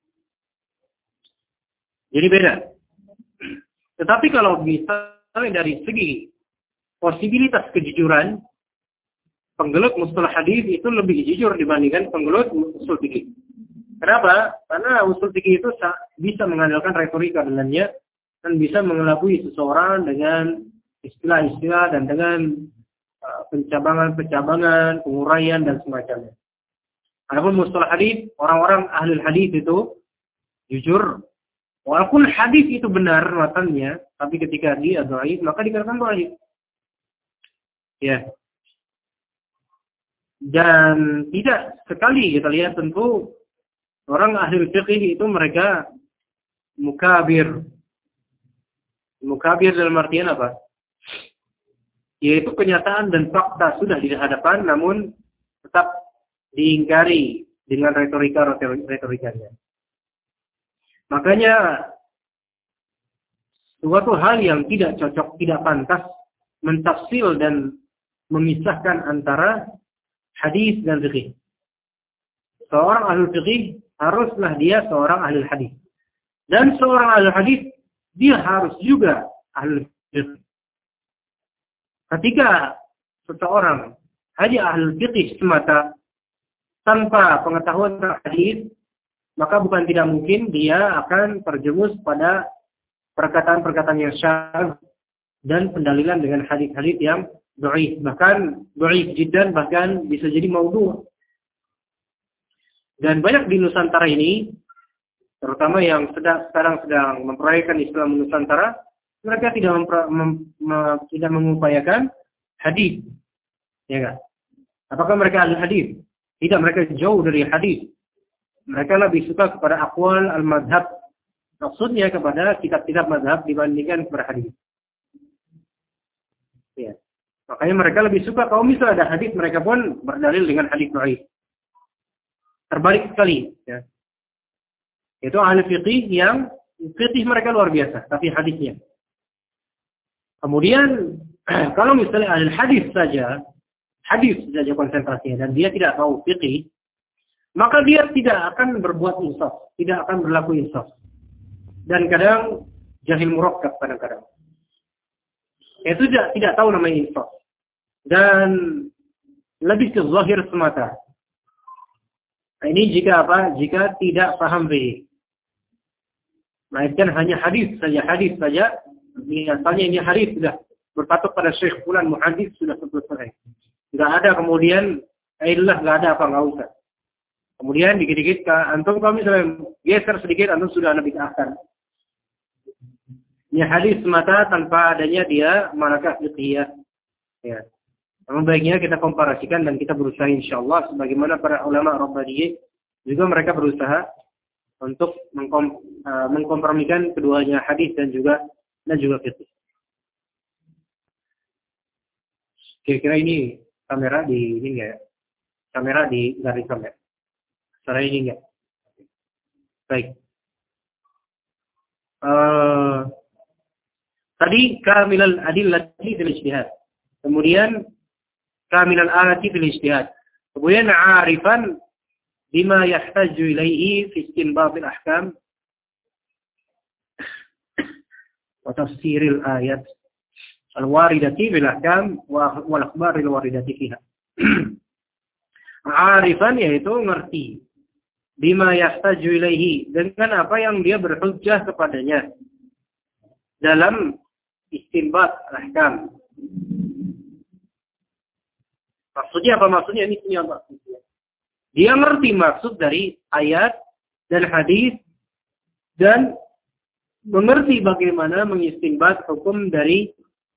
Jadi beda. Tetapi kalau misalnya dari segi posibilitas kejujuran, penggelut mustalah hadis itu lebih jujur dibandingkan penggelut usul fikih. Kenapa? Karena usul fikih itu bisa mengandalkan retorika dengannya dan bisa mengelabui seseorang dengan istilah-istilah dan dengan uh, pencabangan-pencabangan, penguraian dan semacamnya. Adapun mustalah hadis, orang-orang ahli hadis itu jujur, walaupun hadis itu benar matanya, tapi ketika dia dhaif maka dikatakan dhaif. Ya. Dan tidak sekali kita lihat tentu orang ahli fikih itu mereka mukabir. Mukabir dalam artian apa? Yaitu kenyataan dan fakta sudah di hadapan namun tetap diingkari dengan retorika-retorikanya. Makanya suatu hal yang tidak cocok, tidak pantas mentafsir dan memisahkan antara hadis dan fikih. Seorang ahli fikih haruslah dia seorang ahli hadis. Dan seorang ahli hadis dia harus juga ahli fikih. Ketika seseorang hanya ahli fikih semata tanpa pengetahuan tentang hadis, maka bukan tidak mungkin dia akan terjerumus pada perkataan-perkataan yang syadz dan pendalilan dengan hadis-hadis yang dhaif, bahkan dhaif jiddan, bahkan bisa jadi maudhu'. Dan banyak di Nusantara ini, terutama yang sedang, sekarang sedang memproyekkan Islam Nusantara, mereka tidak mempra, mem, mem, tidak mengupayakan hadis. Ya kan? Apakah mereka ahli hadis? Tidak, mereka jauh dari hadis. Mereka lebih suka kepada aqwal al-madhab. Maksudnya kepada kitab-kitab madhab dibandingkan kepada hadis. Ya. Makanya mereka lebih suka kalau misalnya ada hadis, mereka pun berdalil dengan hadis dhaif. Terbalik sekali. Ya. Itu ahli fikih yang fikih mereka luar biasa, tapi hadisnya. Kemudian kalau misalnya ahli hadis saja, hadis saja konsentrasinya dan dia tidak tahu fikih, maka dia tidak akan berbuat insaf, tidak akan berlaku insaf. Dan kadang jahil murakkab kadang-kadang. Itu tidak, tidak tahu namanya insaf. Dan lebih ke zahir semata. Nah, ini jika apa? Jika tidak paham fikih. Melainkan hanya hadis saja, hadis saja. Misalnya ini hadis sudah berpatok pada Syekh Fulan muhadis sudah selesai. Tidak ada kemudian illah, tidak ada apa, nggak usah. Kemudian dikit-dikit antum kalau misalnya geser sedikit antum sudah nabi akan. Ini hadis semata tanpa adanya dia manakah fiqhiyah. Ya. Namun baiknya kita komparasikan dan kita berusaha insyaallah sebagaimana para ulama Rabbaniyyin juga mereka berusaha untuk mengkom, uh, mengkompromikan keduanya hadis dan juga dan juga fikih. Kira-kira ini kamera di ini enggak ya? Kamera di garis kamera. Cara ini enggak? Baik. Uh, tadi kamilal adillati fil ijtihad. Kemudian kamilal alati fil ijtihad. Kemudian arifan bima yahtaju ilaihi fi istinbat al-ahkam wa tafsir al-ayat al-waridati bil ahkam wal akhbar al-waridati fiha. Arifan yaitu ngerti bima yahtaju ilaihi dengan apa yang dia berhujjah kepadanya dalam istinbat al-ahkam. Maksudnya apa? Maksudnya ini punya maksudnya. Dia ngerti maksud dari ayat dan hadis dan mengerti bagaimana mengistinbat hukum dari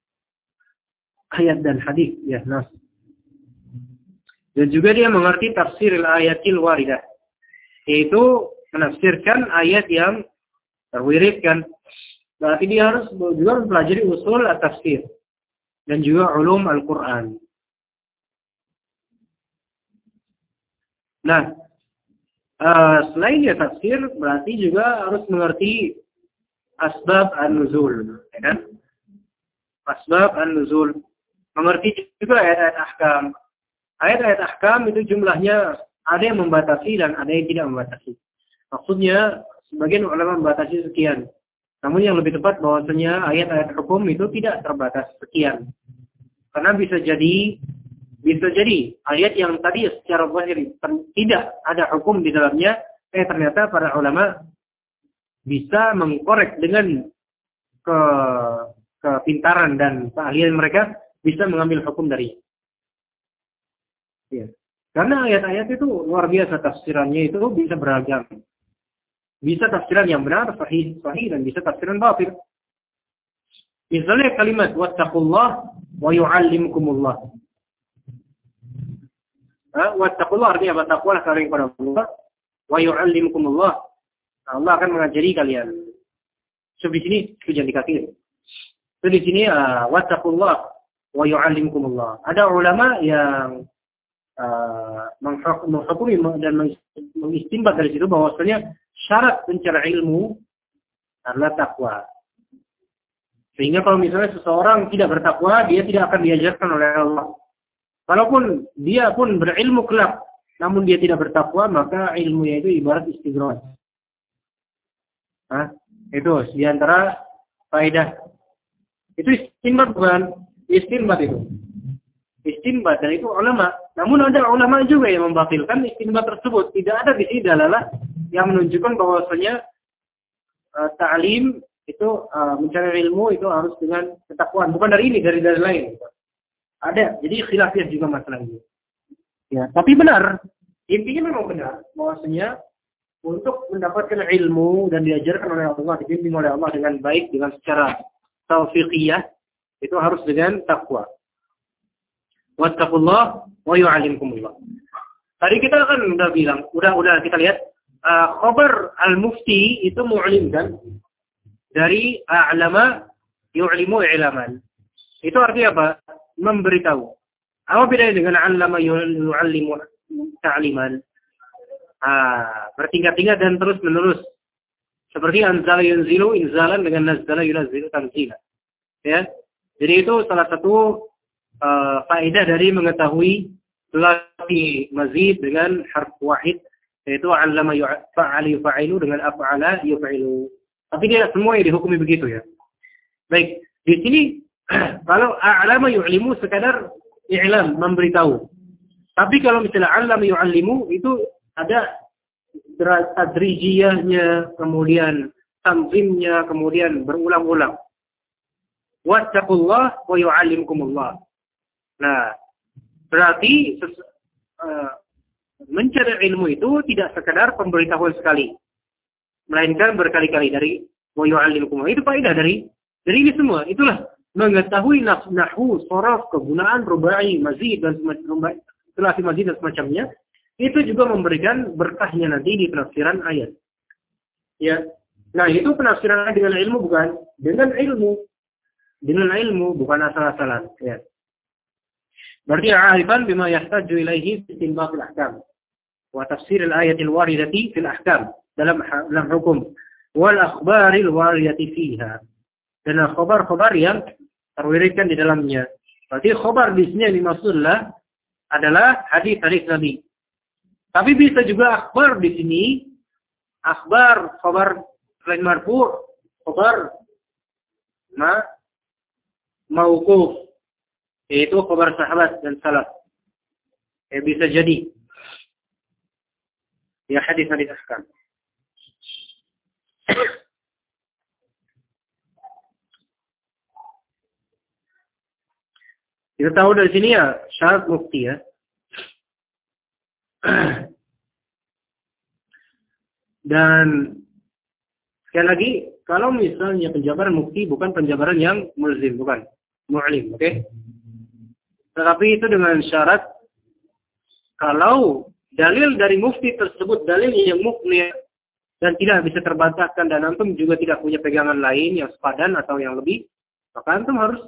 ayat dan hadis, ya, nas. Dan juga dia mengerti tafsir al-ayatil waridah, yaitu menafsirkan ayat yang terwiridkan. Berarti dia harus juga mempelajari usul at-tafsir dan juga ulum Al-Quran. Nah, uh, selain dia tafsir, berarti juga harus mengerti asbab an-nuzul, ya kan? Asbab an-nuzul. Mengerti juga ayat-ayat ahkam. Ayat-ayat ahkam itu jumlahnya ada yang membatasi dan ada yang tidak membatasi. Maksudnya, sebagian ulama membatasi sekian. Namun yang lebih tepat bahwasanya ayat-ayat hukum itu tidak terbatas sekian. Karena bisa jadi, bisa jadi ayat yang tadi secara zahir tidak ada hukum di dalamnya, eh ternyata para ulama bisa mengkorek dengan ke kepintaran dan keahlian mereka bisa mengambil hukum dari. Ya. Karena ayat-ayat itu luar biasa tafsirannya itu bisa beragam. Bisa tafsiran yang benar, sahih, sahih dan bisa tafsiran batil. Misalnya kalimat wattaqullah wa yu'allimkumullah. Ah, wattaqullah artinya apa? Takwalah kalian kepada Allah wa yu'allimkumullah. Allah akan mengajari kalian. So di sini tujuan di kaki. So di sini uh, wattaqullah wa yu'allimkumullah. Ada ulama yang uh, menghukumi dan mengistimbat dari situ bahwasanya syarat pencari ilmu adalah takwa. Sehingga kalau misalnya seseorang tidak bertakwa, dia tidak akan diajarkan oleh Allah. Walaupun dia pun berilmu kelak, namun dia tidak bertakwa, maka ilmunya itu ibarat istighfar. Hah? Itu diantara faedah. Itu istinbat bukan? Istinbat itu. Istinbat dan itu ulama. Namun ada ulama juga yang membatalkan istinbat tersebut. Tidak ada di sini dalalah yang menunjukkan bahwasanya uh, ta'lim itu uh, mencari ilmu itu harus dengan ketakwaan. Bukan dari ini, dari dari lain. Ada. Jadi khilafiyah juga masalah ini. Ya, tapi benar. Intinya memang benar bahwasanya untuk mendapatkan ilmu dan diajarkan oleh Allah, dibimbing oleh Allah dengan baik, dengan secara taufiqiyah, itu harus dengan takwa. Wattaqullah wa yu'allimkumullah. Tadi kita kan udah bilang, udah udah kita lihat uh, khabar al-mufti itu mu'lim kan? Dari a'lama yu'limu i'laman. Itu artinya apa? Memberitahu. Apa bedanya dengan 'allama yu'allimu ta'liman? Ah, bertingkat-tingkat dan terus-menerus. Seperti anzala yunzilu inzalan dengan nazzala yunazzilu tanzila. Ya. Jadi itu salah satu uh, faedah dari mengetahui sulasi mazid dengan harf wahid, yaitu 'allama yufa'alu yufa'ilu dengan af'ala yuf'ilu. Tapi tidak semua yang dihukumi begitu ya. Baik, di sini kalau a'lama yu'limu sekadar i'lam, memberitahu. Tapi kalau misalnya 'allama yu'allimu itu ada tadrijiyahnya, kemudian tanzimnya, kemudian berulang-ulang. Wattaqullah wa yu'allimkumullah. Nah, berarti uh, mencari ilmu itu tidak sekadar pemberitahuan sekali, melainkan berkali-kali dari wa yu'allimkumullah. Itu faedah dari dari ini semua. Itulah mengetahui nahwu, sharaf, kegunaan rubai, mazid dan semacamnya, sulasi mazid dan semacamnya. Itu juga memberikan berkahnya nanti di penafsiran ayat. Ya. Nah, itu penafsiran dengan ilmu bukan? Dengan ilmu. Dengan ilmu bukan asal-asalan, ya. Berarti arifan bima yahtaju ilaihi fi istinbat al-ahkam wa tafsir al-ayat al-waridati fil ahkam dalam dalam hukum wal akhbar al-waridati fiha. Dan khabar-khabar yang terwiridkan di dalamnya. Berarti khabar di sini yang dimaksudlah adalah hadis-hadis Nabi. Tapi bisa juga akhbar di sini, akhbar, khabar selain marfu', khabar ma mauquf, yaitu khabar sahabat dan salaf. Ya, bisa jadi. Ya, hadis-hadis ahkam. Kita tahu dari sini ya syarat mufti ya. Dan sekali lagi, kalau misalnya penjabaran mufti bukan penjabaran yang mulzim, bukan mu'lim, oke? Okay? Tetapi itu dengan syarat kalau dalil dari mufti tersebut dalil yang muqni' dan tidak bisa terbantahkan dan antum juga tidak punya pegangan lain yang sepadan atau yang lebih, maka antum harus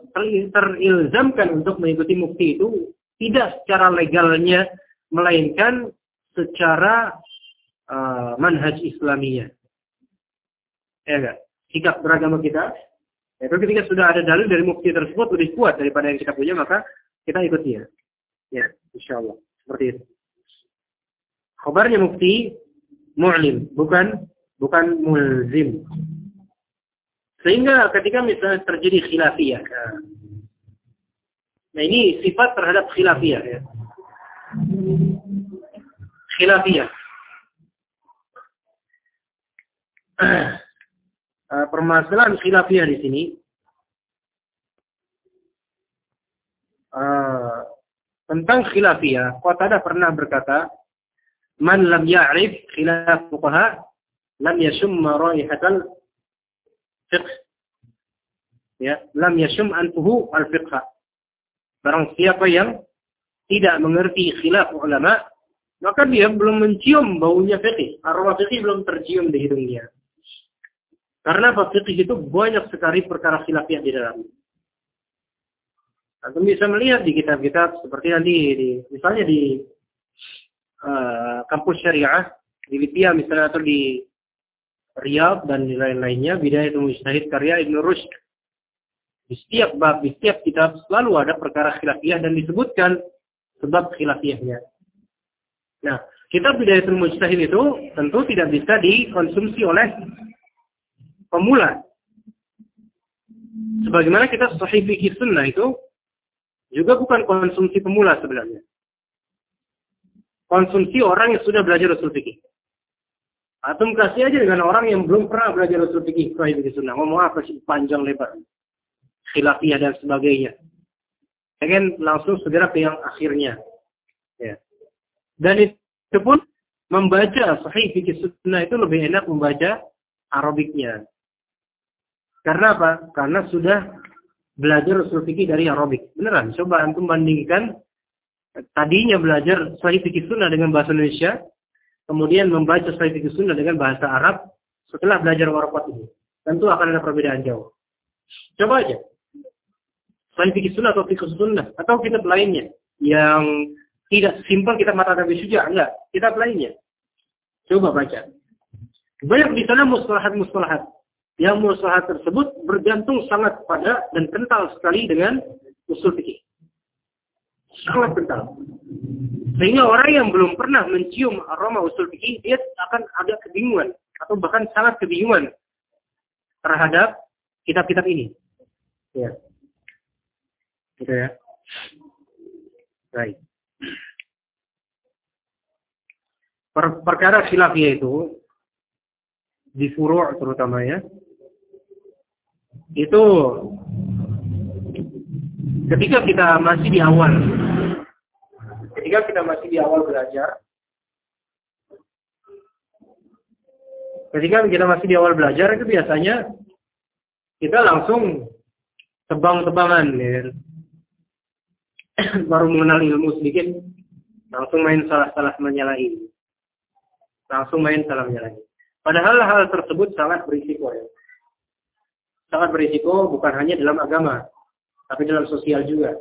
terilzamkan untuk mengikuti mufti itu tidak secara legalnya, melainkan secara uh, manhaj Islamiyah. Ya enggak? Sikap beragama kita, itu ketika sudah ada dalil dari mufti tersebut lebih kuat daripada yang kita punya, maka kita ikut dia. Ya, insyaallah. Seperti itu. Khabarnya mufti mu'lim, bukan bukan mulzim. Sehingga ketika misalnya terjadi khilafiyah, nah ini sifat terhadap khilafiyah ya. Khilafiyah. Uh, permasalahan khilafiyah di sini uh, tentang khilafiyah, Qatadah pernah berkata, "Man lam ya'rif khilaf fuqaha, lam yashumma raihatal fiqh." Ya, lam yashum anfuhu al-fiqh. Barang siapa yang tidak mengerti khilaf ulama, maka dia belum mencium baunya fiqh. Arwah fiqh belum tercium di hidungnya. Karena fikih itu banyak sekali perkara khilafiyah di dalamnya. Anda bisa melihat di kitab-kitab seperti nanti di misalnya di uh, kampus syariah di Libya misalnya atau di Riyadh dan di lain-lainnya, Bidayatul Mujtahid karya Ibnu Rushd. Di setiap bab, di setiap kitab selalu ada perkara khilafiyah dan disebutkan sebab khilafiyahnya. Nah, kitab Bidayatul Mujtahid itu tentu tidak bisa dikonsumsi oleh pemula. Sebagaimana kita Sahih Fiqh Sunnah itu juga bukan konsumsi pemula sebenarnya. Konsumsi orang yang sudah belajar usul fikih. Atau kasih aja dengan orang yang belum pernah belajar usul fikih Sahih Fiqh Sunnah. Ngomong apa sih panjang lebar, khilafiyah dan sebagainya. Pengen langsung segera ke yang akhirnya. Ya. Dan itu pun membaca Sahih Fiqh Sunnah itu lebih enak membaca Arabiknya. Karena apa? Karena sudah belajar usul fikih dari Arabik. Beneran, coba antum bandingkan tadinya belajar Sahih Fiqh Sunnah dengan bahasa Indonesia, kemudian membaca Sahih Fiqh Sunnah dengan bahasa Arab setelah belajar warakat ini. Tentu akan ada perbedaan jauh. Coba aja. Sahih Fiqh Sunnah atau Fiqh Sunnah atau kitab lainnya yang tidak simpel kitab Mata Nabi Syuja', enggak, kitab lainnya. Coba baca. Banyak di sana mustalahat-mustalahat. Yang mustalahat tersebut bergantung sangat pada dan kental sekali dengan usul fikih. Sangat kental. Sehingga orang yang belum pernah mencium aroma usul fikih, dia akan agak kebingungan. Atau bahkan sangat kebingungan terhadap kitab-kitab ini. Ya. Gitu ya. Baik. Per perkara khilafiyah itu, di furu' terutama ya, itu ketika kita masih di awal, ketika kita masih di awal belajar, ketika kita masih di awal belajar itu biasanya kita langsung tebang-tebangan, ya. Baru mengenal ilmu sedikit, langsung main salah-salah menyalahi, langsung main salah menyalahi. Padahal hal tersebut sangat berisiko ya. Sangat berisiko bukan hanya dalam agama, tapi dalam sosial juga.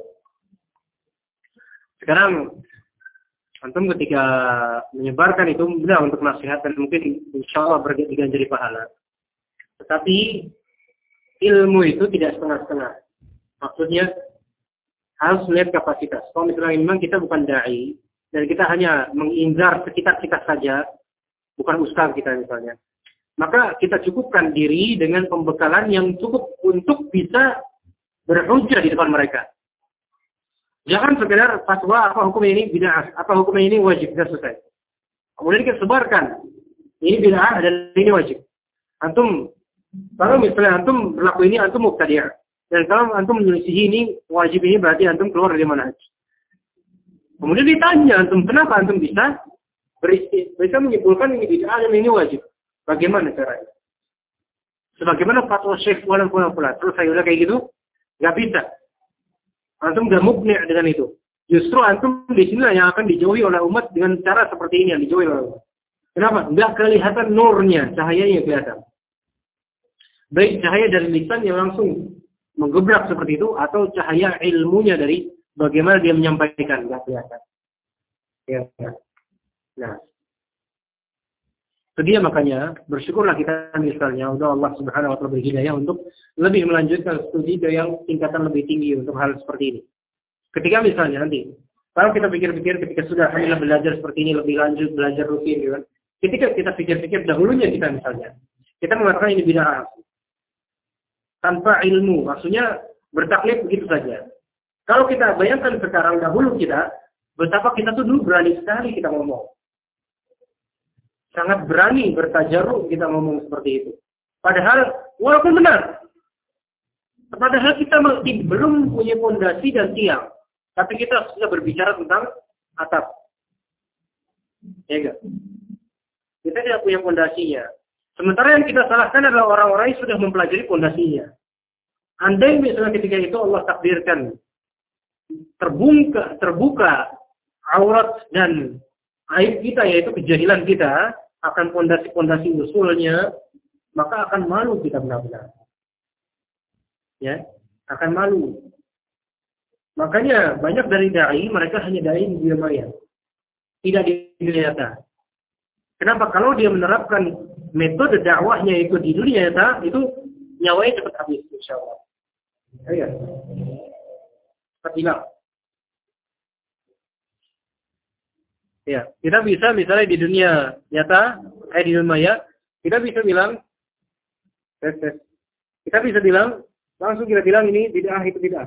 Sekarang, antum ketika menyebarkan itu benar untuk nasihat dan mungkin insya Allah diganjari pahala. Tetapi ilmu itu tidak setengah-setengah. Maksudnya harus melihat kapasitas. Kalau misalnya memang kita bukan da'i dan kita hanya mengincar sekitar-sekitar saja, bukan ustaz kita misalnya, maka kita cukupkan diri dengan pembekalan yang cukup untuk bisa berhujjah di depan mereka. Jangan sekedar fatwa apa hukum ini bid'ah, apa hukum ini wajib, sudah selesai. Kemudian kita sebarkan, ini bid'ah dan ini wajib. Antum, kalau misalnya antum berlaku ini, antum mubtadi'. Dan kalau antum menyelisihi ini wajib, ini berarti antum keluar dari manhaj. Kemudian ditanya antum, kenapa antum bisa beristi, bisa menyimpulkan ini bid'ah dan ini wajib? Bagaimana caranya? Sebagaimana fatwa Syekh Fulan Fulan Fulan. Terus saya udah kayak gitu, nggak bisa. Antum nggak mukni dengan itu. Justru antum di sini yang akan dijauhi oleh umat dengan cara seperti ini yang dijauhi oleh umat. Kenapa? Nggak kelihatan nurnya, cahayanya kelihatan. Baik cahaya dari lisan yang langsung menggebrak seperti itu, atau cahaya ilmunya dari bagaimana dia menyampaikan, nggak kelihatan. Ya, ya. Nah, itu dia makanya bersyukurlah kita misalnya udah Allah Subhanahu wa taala beri hidayah untuk lebih melanjutkan studi ke yang tingkatan lebih tinggi untuk hal seperti ini. Ketika misalnya nanti kalau kita pikir-pikir ketika sudah alhamdulillah belajar seperti ini lebih lanjut belajar rutin gitu kan. Ketika kita pikir-pikir dahulunya kita misalnya kita mengatakan ini bid'ah tanpa ilmu, maksudnya bertaklid begitu saja. Kalau kita bayangkan sekarang dahulu kita betapa kita tuh dulu berani sekali kita ngomong. Sangat berani bertajaruk kita ngomong seperti itu. Padahal, walaupun benar. Padahal kita belum punya fondasi dan tiang. Tapi kita sudah berbicara tentang atap. Ya enggak? Kita tidak punya fondasinya. Sementara yang kita salahkan adalah orang-orang yang sudah mempelajari fondasinya. Andai misalnya ketika itu Allah takdirkan terbuka, terbuka aurat dan aib kita, yaitu kejahilan kita, akan fondasi-fondasi usulnya, maka akan malu kita benar-benar. Ya, akan malu. Makanya banyak dari dai, mereka hanya dai di dunia maya. Tidak di dunia nyata. Kenapa? Kalau dia menerapkan metode dakwahnya itu di dunia nyata, itu nyawanya cepat habis, insya Allah. Ya, cepat hilang. Ya, kita bisa misalnya di dunia nyata, eh di dunia maya, kita bisa bilang, tes, tes. Kita bisa bilang, langsung kita bilang ini bid'ah itu bid'ah.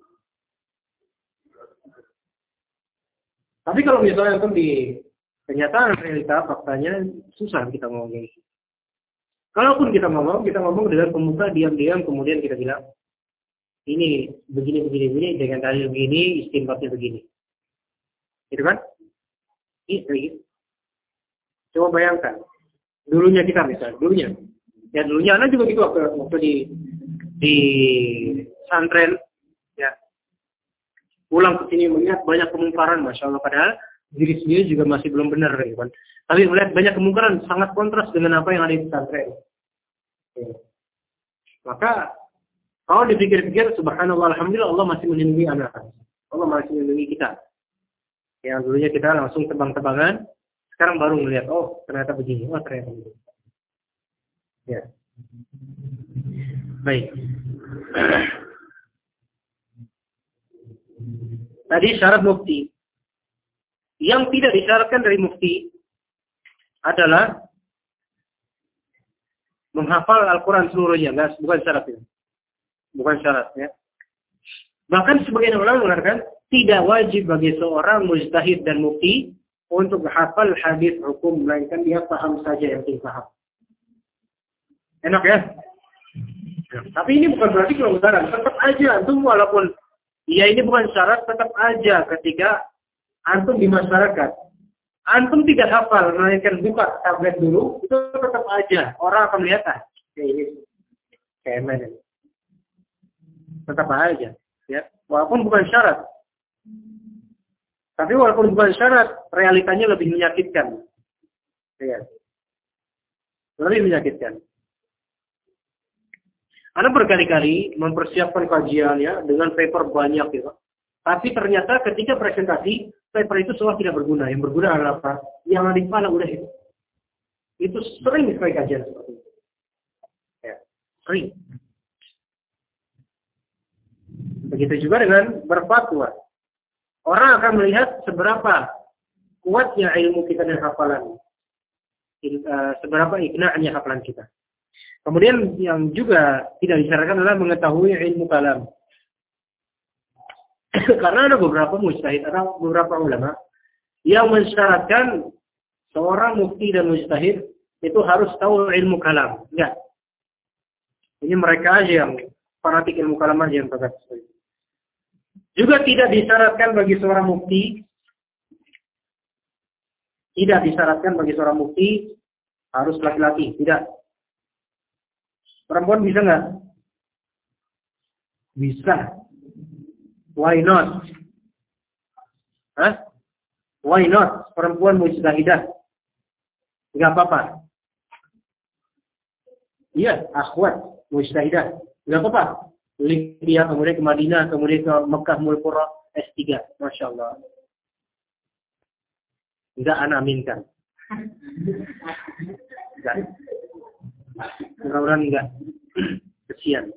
Tapi kalau misalnya itu di kenyataan realita, faktanya susah kita ngomong ini. Kalaupun kita ngomong, kita ngomong dengan pemuka diam-diam, kemudian kita bilang, ini begini, begini, begini, dengan dalil begini, istinbatnya begini. Gitu kan? Gitu. Coba bayangkan, dulunya kita misalnya, dulunya, ya dulunya anak juga gitu waktu, waktu di di santren, ya pulang ke sini melihat banyak kemungkaran, masya Allah, padahal diri sendiri juga masih belum benar, gitu kan? Tapi melihat banyak kemungkaran sangat kontras dengan apa yang ada di santren. Ya. Maka kalau dipikir-pikir, subhanallah, alhamdulillah Allah masih melindungi anak, Allah masih melindungi kita. Yang dulunya kita langsung tebang-tebangan, sekarang baru melihat, oh ternyata begini, oh ternyata begini. Ya. Baik. Tadi syarat mufti. Yang tidak disyaratkan dari mufti adalah menghafal Al-Quran seluruhnya, enggak, bukan syaratnya. Bukan syaratnya. Bahkan sebagian ulama mengatakan tidak wajib bagi seorang mujtahid dan mufti untuk hafal hadis hukum, melainkan dia paham saja yang penting paham. Enak ya? Tapi ini bukan berarti kelonggaran. Tetap aja antum walaupun ya ini bukan syarat, tetap aja ketika antum di masyarakat antum tidak hafal, melainkan buka tablet dulu, itu tetap aja orang akan melihat ah, kayak ini kayak mana. Tetap aja, ya. Walaupun bukan syarat. Tapi walaupun bukan syarat, realitanya lebih menyakitkan. Ya. Lebih menyakitkan. Anda berkali-kali mempersiapkan kajiannya dengan paper banyak, ya. Tapi ternyata ketika presentasi, paper itu seolah tidak berguna. Yang berguna adalah apa? Yang ada di kepala udah itu. Itu sering sekali kajian seperti itu. Ya, sering. Begitu juga dengan berfatwa. Orang akan melihat seberapa kuatnya ilmu kita dan hafalan. Seberapa ikna'nya hafalan kita. Kemudian yang juga tidak disyaratkan adalah mengetahui ilmu kalam. Karena ada beberapa mujtahid, ada beberapa ulama yang mensyaratkan seorang mufti dan mujtahid itu harus tahu ilmu kalam. Enggak. Ini mereka aja yang fanatik ilmu kalam aja yang berkata seperti itu. Juga tidak disyaratkan bagi seorang mufti, tidak disyaratkan bagi seorang mufti harus laki-laki, tidak. Perempuan bisa nggak? Bisa. Why not? Hah? Why not? Perempuan mujtahidah. Nggak apa-apa. Iya, akhwat mujtahidah. Nggak apa-apa. Dia kemudian ke Madinah, kemudian ke Mekah Mulpura S tiga. Masya Allah. Enggak, ana aminkan. Enggak. Mudah-mudahan enggak. Kesian.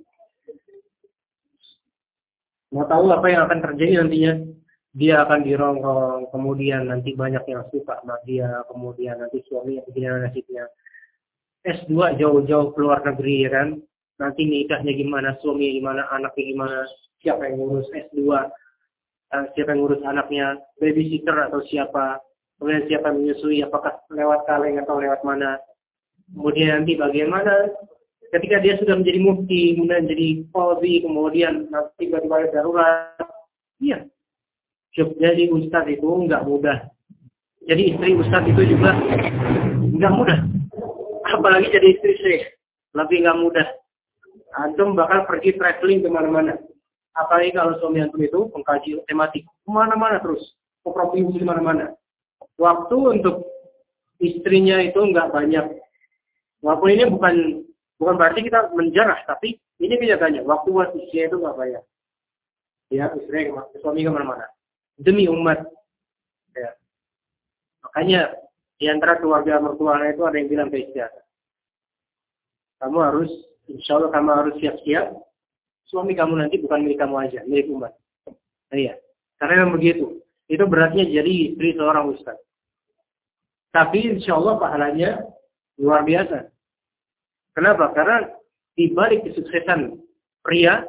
Mau tahu apa yang akan terjadi nantinya? Dia akan dirongrong, kemudian nanti banyak yang suka sama dia, kemudian nanti suaminya begini nasibnya. S dua jauh-jauh keluar negeri ya kan? Nanti nikahnya gimana, suaminya gimana, anaknya gimana, siapa yang ngurus S dua, siapa yang ngurus anaknya, babysitter atau siapa, kemudian siapa yang menyusui, apakah lewat kaleng atau lewat mana. Kemudian nanti bagaimana ketika dia sudah menjadi mufti, kemudian jadi qadhi, kemudian nanti tiba-tiba darurat. Iya. Jadi ustaz itu enggak mudah. Jadi istri ustaz itu juga enggak mudah. Apalagi jadi istri syekh, lebih enggak mudah. Antum bakal pergi traveling kemana-mana. Apalagi kalau suami antum itu pengkaji tematik, kemana-mana terus, ke provinsi kemana-mana. Waktu untuk istrinya itu enggak banyak. Walaupun ini bukan bukan berarti kita menjarah, tapi ini kenyataannya. Waktu buat istrinya itu enggak banyak. Ya, istri suami kemana-mana. Demi umat. Ya. Makanya di antara keluarga mertuanya itu ada yang bilang ke istri, kamu harus, insya Allah kamu harus siap-siap, suami kamu nanti bukan milik kamu aja, milik umat. Nah, iya. Karena memang begitu. Itu beratnya jadi istri seorang ustaz. Tapi insya Allah pahalanya luar biasa. Kenapa? Karena di balik kesuksesan pria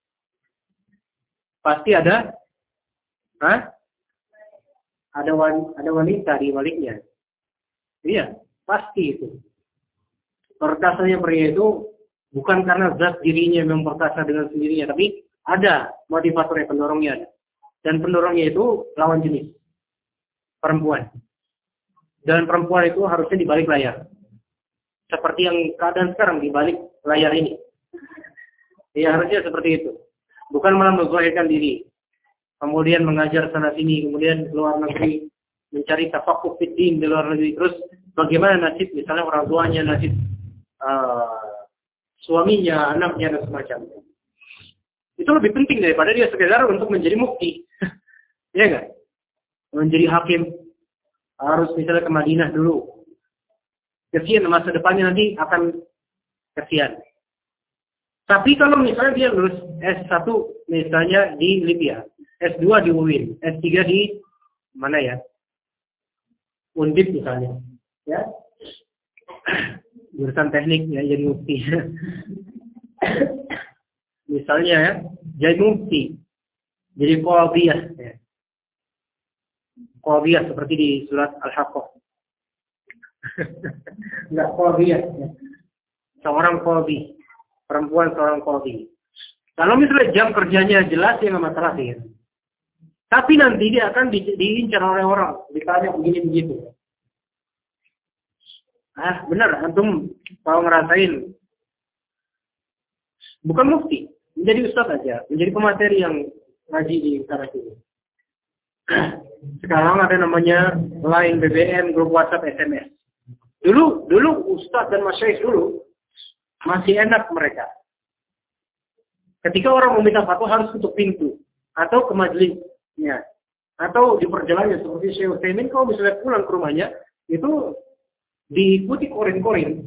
pasti ada Hah? Ada wan, ada wanita di baliknya. Iya, pasti itu. Perkasanya pria itu bukan karena zat dirinya memang perkasa dengan sendirinya, tapi ada motivatornya, pendorongnya. Dan pendorongnya itu lawan jenis. Perempuan. Dan perempuan itu harusnya di balik layar. Seperti yang keadaan sekarang di balik layar ini. Ya harusnya seperti itu. Bukan malah menzahirkan diri. Kemudian mengajar sana sini, kemudian keluar negeri, mencari tafakuh fiddin di luar negeri. Terus bagaimana nasib, misalnya orang tuanya, nasib uh, suaminya, anaknya, dan semacamnya. Itu lebih penting daripada dia sekedar untuk menjadi mufti. Iya nggak? Menjadi hakim. Harus misalnya ke Madinah dulu. Kesian, masa depannya nanti akan kesian. Tapi kalau misalnya dia lulus S satu misalnya di Libya, S dua di U I N, S tiga di mana ya? Undip misalnya. Ya. Jurusan teknik ya jadi mufti. Misalnya ya, jadi mufti. Jadi qadhiyah ya. Qadhiyah seperti di surat Al-Haqqah. Enggak qadhiyah ya. Seorang qadhi. Perempuan seorang qadhi. Kalau misalnya jam kerjanya jelas ya nggak masalah sih. Ya. Tapi nanti dia akan di, diincar oleh orang, ditanya begini begitu. Ah benar, antum kalau ngerasain bukan mufti, menjadi ustaz aja, menjadi pemateri yang ngaji di sana sini. Sekarang ada namanya Line, B B M, grup WhatsApp, S M S. Dulu, dulu ustaz dan masyayikh dulu masih enak mereka. Ketika orang meminta fatwa harus tutup pintu atau ke majelisnya atau di perjalanan seperti Syekh Utsaimin, kalau misalnya pulang ke rumahnya itu diikuti korin-korin.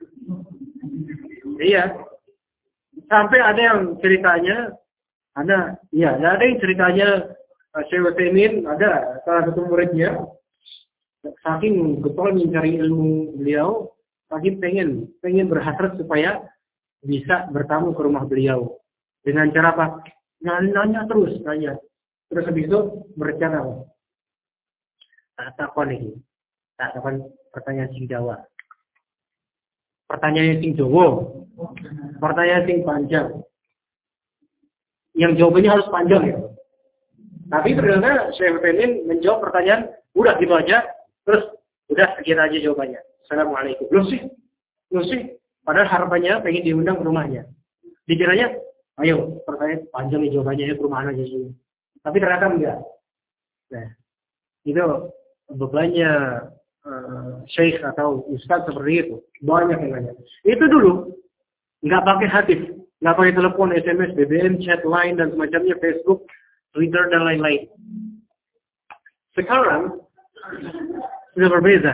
Iya. Sampai ada yang ceritanya, ada, ya, ada yang ceritanya Syekh Utsaimin, ada salah satu muridnya saking getol mencari ilmu beliau, saking pengen pengen berhasrat supaya bisa bertamu ke rumah beliau. Dengan cara apa? Nanya terus, nanya. Terus habis itu berencana. Tak takon ini. Tak takon pertanyaan sing Jawa. Pertanyaan sing Jawa. Pertanyaan sing panjang. Yang jawabannya harus panjang ya. Tapi ternyata Syekh Utsaimin menjawab pertanyaan, udah gitu aja. Terus udah sekian aja jawabannya. Assalamualaikum. Loh sih. Loh sih. Padahal harapannya pengen diundang ke rumahnya. Dikiranya, ayo, pertanyaan panjang nih jawabannya ya ke rumah aja sih. Tapi ternyata enggak. Nah, itu bebannya uh, syekh atau ustaz seperti itu. Banyak yang nanya. Itu dulu enggak pakai hadis, enggak pakai telepon, S M S, B B M, chat, line dan semacamnya, Facebook, Twitter dan lain-lain. Sekarang Sudah berbeda.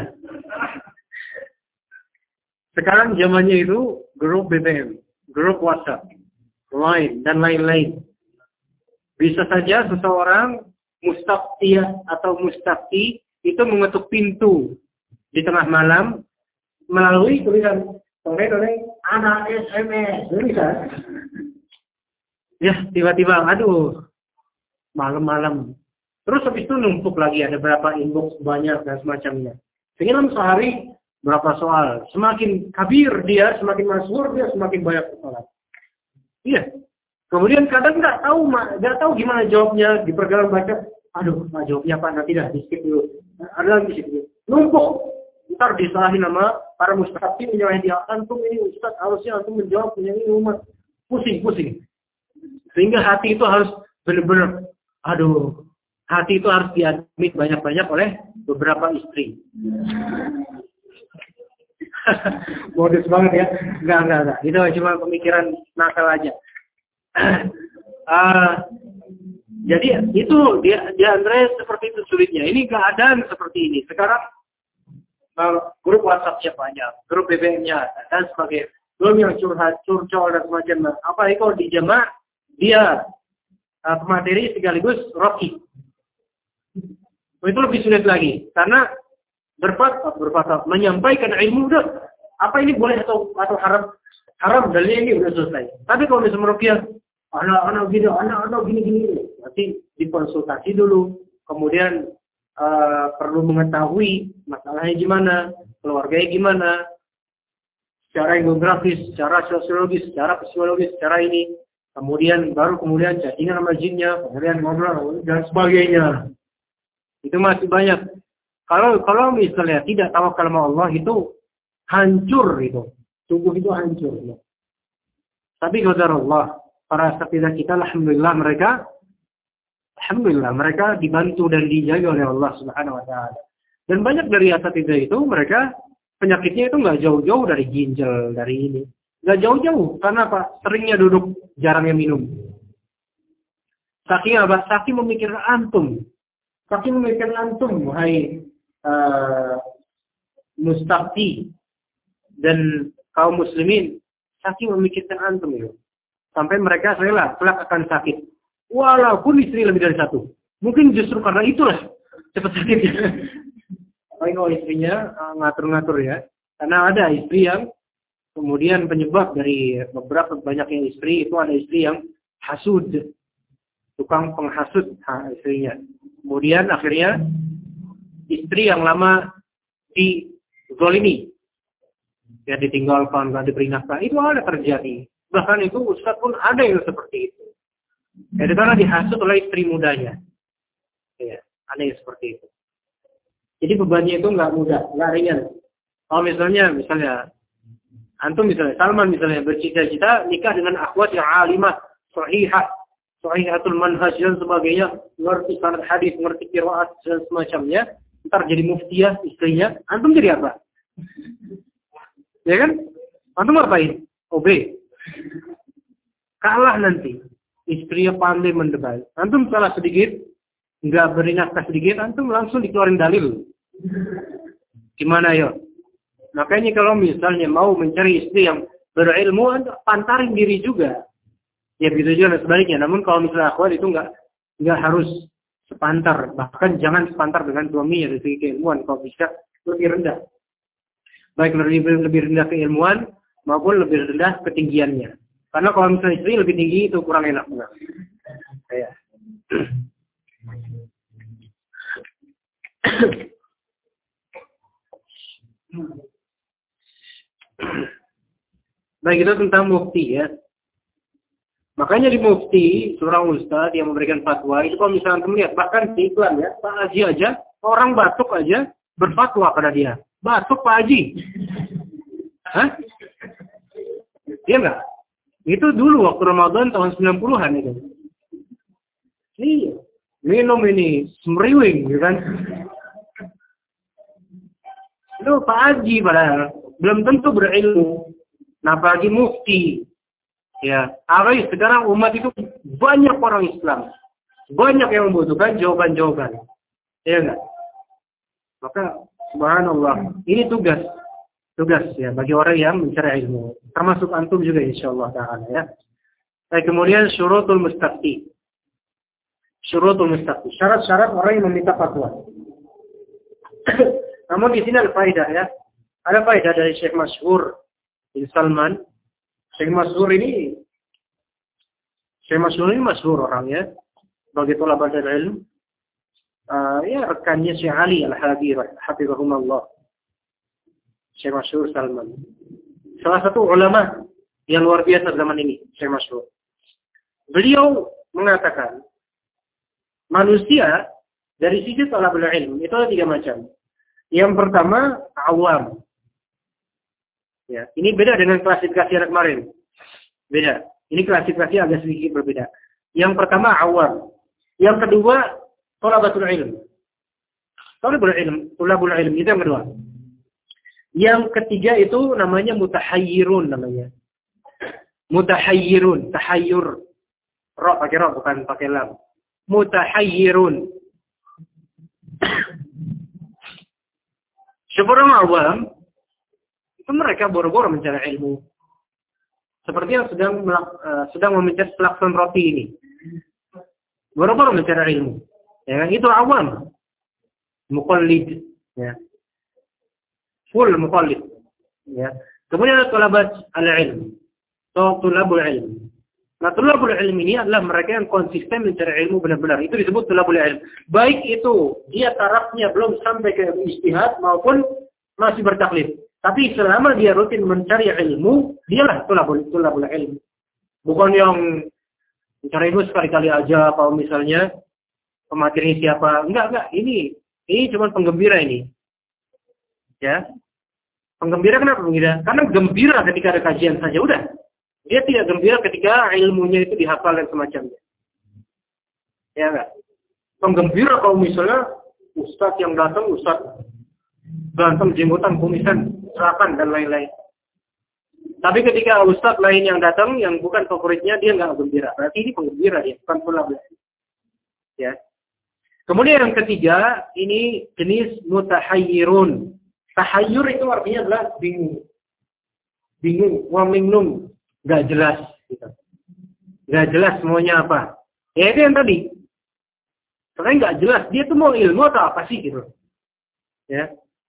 Sekarang zamannya itu grup B B M, grup WhatsApp, Line, dan lain-lain. Bisa saja seseorang mustaftiyah atau mustafti itu mengetuk pintu di tengah malam melalui tulisan tolong anak S M S tulisan. Ya, tiba-tiba, aduh, malam-malam. Terus habis itu numpuk lagi, ada berapa inbox banyak dan semacamnya. Sehingga dalam sehari berapa soal. Semakin kabir dia, semakin masyhur dia, semakin banyak soal. Iya. Kemudian kadang nggak tahu, nggak tahu gimana jawabnya di pergaulan baca. Aduh, nggak jawabnya apa? Nanti dah di skip dulu. Ada lagi di situ. Numpuk. Ntar disalahin nama para mustaqim menyalahin dia. Antum ini Ustaz, harusnya antum menjawab punya ini umat. Pusing, pusing. Sehingga hati itu harus benar-benar, aduh, hati itu harus diadmit banyak-banyak oleh beberapa istri. Modus banget ya. Enggak, enggak, enggak. Itu cuma pemikiran nakal aja. uh, jadi itu dia, dia Andre seperti itu sulitnya. Ini keadaan seperti ini. Sekarang uh, grup WhatsApp-nya banyak, grup B B M-nya dan sebagainya. Belum yang curhat, curcol dan semacamnya. Apalagi kalau di jemaah dia uh, pemateri sekaligus roki. Itu lebih sulit lagi karena berfatwa, berfatwa menyampaikan ilmu udah apa ini boleh atau atau haram, haram dalilnya ini udah selesai. Tapi kalau misalnya meruqyah anak-anak gini, anak-anak gini-gini, nanti dikonsultasi dulu, kemudian uh, perlu mengetahui masalahnya gimana, keluarganya gimana, secara geografis, secara sosiologis, secara psikologis, secara ini. Kemudian baru kemudian chattingan sama jinnya, kemudian ngobrol dan sebagainya. Itu masih banyak. Kalau kalau misalnya tidak tawakal sama Allah itu hancur itu. Tubuh itu hancur. Ya. Tapi qadar Allah, para asatidzah kita alhamdulillah mereka alhamdulillah mereka dibantu dan dijaga oleh Allah Subhanahu wa taala. Dan banyak dari asatidzah itu mereka penyakitnya itu enggak jauh-jauh dari ginjal, dari ini. Nggak jauh-jauh. Karena apa? Seringnya duduk, jarangnya minum. Saking apa? Saking memikirkan antum. Saking memikirkan antum, wahai uh, mustafti dan kaum muslimin. Saking memikirkan antum itu. Sampai mereka rela, kelak akan sakit. Walaupun istri lebih dari satu. Mungkin justru karena itulah cepat sakitnya. Apalagi kalau istrinya uh, ngatur-ngatur ya. Karena ada istri yang kemudian penyebab dari beberapa banyaknya istri itu ada istri yang hasud, tukang penghasut ha, istrinya. Kemudian akhirnya istri yang lama dizalimi, ya ditinggalkan, nggak diberi nafkah, itu ada terjadi. Bahkan itu ustaz pun ada yang seperti itu. Jadi karena dihasut oleh istri mudanya, ya ada yang seperti itu. Jadi bebannya itu nggak mudah, nggak ringan. Kalau misalnya, misalnya antum misalnya, Salman misalnya bercita-cita nikah dengan akhwat yang alimah, sahihah, sahihatul manhaj dan sebagainya, ngerti sanad hadis, ngerti qiraat dan semacamnya, ntar jadi muftiyah istrinya, antum jadi apa? Ya kan? Antum ngapain? O B. Kalah nanti. Istrinya pandai mendebat. Antum salah sedikit, nggak beri nafkah sedikit, antum langsung dikeluarin dalil. Gimana ya? Makanya kalau misalnya mau mencari istri yang berilmu, pantarin diri juga. Ya begitu juga sebaliknya. Namun kalau misalnya akhwat itu nggak nggak harus sepantar. Bahkan jangan sepantar dengan suaminya dari segi keilmuan. Kalau bisa lebih rendah. Baik lebih, lebih rendah keilmuan maupun lebih rendah ketinggiannya. Karena kalau misalnya istri lebih tinggi itu kurang enak. Enggak. Ya. Baik, itu tentang mufti ya. Makanya di mufti, seorang ustaz yang memberikan fatwa, itu kalau misalnya melihat, bahkan di iklan ya, Pak Haji aja, orang batuk aja berfatwa pada dia. Batuk Pak Haji. Hah? Iya enggak? Itu dulu waktu Ramadan tahun sembilan puluhan itu. Iya. Minum ini, semriwing, gitu kan. Itu Pak Haji padahal belum tentu berilmu. Nah, apalagi mufti. Ya, apalagi sekarang umat itu banyak orang Islam. Banyak yang membutuhkan jawaban-jawaban. Ya enggak? Maka subhanallah, ini tugas. Tugas ya bagi orang yang mencari ilmu. Termasuk antum juga insyaallah taala ya. Baik, kemudian syurutul mustafti. Syurutul mustafti. Syarat-syarat orang yang meminta fatwa. Namun di sini ada faedah ya. Ada faedah dari Syekh Masyhur bin Salman. Syekh Masyhur ini Syekh Masyhur ini masyhur orangnya bagi thalabatul ilm. Uh, ya rekannya Syekh Ali Al-Halabi hafizahumullah. Syekh Masyhur Salman. Salah satu ulama yang luar biasa zaman ini, Syekh Masyhur. Beliau mengatakan manusia dari sisi thalabul ilm itu ada tiga macam. Yang pertama awam. Ya, ini beda dengan klasifikasi yang kemarin. Beda. Ini klasifikasi agak sedikit berbeda. Yang pertama awam. Yang kedua thalabatul ilm. Thalabul ilm, thalabul ilm itu yang kedua. Yang ketiga itu namanya mutahayyirun namanya. Mutahayyirun, tahayyur. Ra pakai ra bukan pakai lam. Mutahayyirun. Seorang awam itu mereka boro-boro mencari ilmu. Seperti yang sedang uh, sedang memencet klakson roti ini. Boro-boro mencari ilmu. Ya, itu awam. Muqallid, ya. Full muqallid, ya. Kemudian ada talabat al-ilm. Tulabul ilm. Nah, tulabul ilm ini adalah mereka yang konsisten mencari ilmu benar-benar. Itu disebut tulabul ilm. Baik itu dia tarafnya belum sampai ke ijtihad maupun masih bertaklid. Tapi selama dia rutin mencari ilmu, dialah tulabul tulabul ilm. Bukan yang mencari ilmu sekali-kali aja, kalau misalnya pemateri siapa. Enggak, enggak. Ini ini cuma penggembira ini. Ya. Penggembira kenapa penggembira? Karena gembira ketika ada kajian saja udah. Dia tidak gembira ketika ilmunya itu dihafal dan semacamnya. Ya enggak? Penggembira kalau misalnya ustadz yang datang, ustadz ganteng, jenggotan, kumisan, serapan, dan lain-lain. Tapi ketika ustadz lain yang datang, yang bukan favoritnya, dia nggak gembira. Berarti ini penggembira dia, bukan pula. Ya. Kemudian yang ketiga, ini jenis mutahayyirun. Tahayyur itu artinya adalah bingung. Bingung, wamingnum. Nggak jelas. Gitu. Nggak jelas maunya apa. Ya itu yang tadi. Karena nggak jelas. Dia tuh mau ilmu atau apa sih gitu. Ya.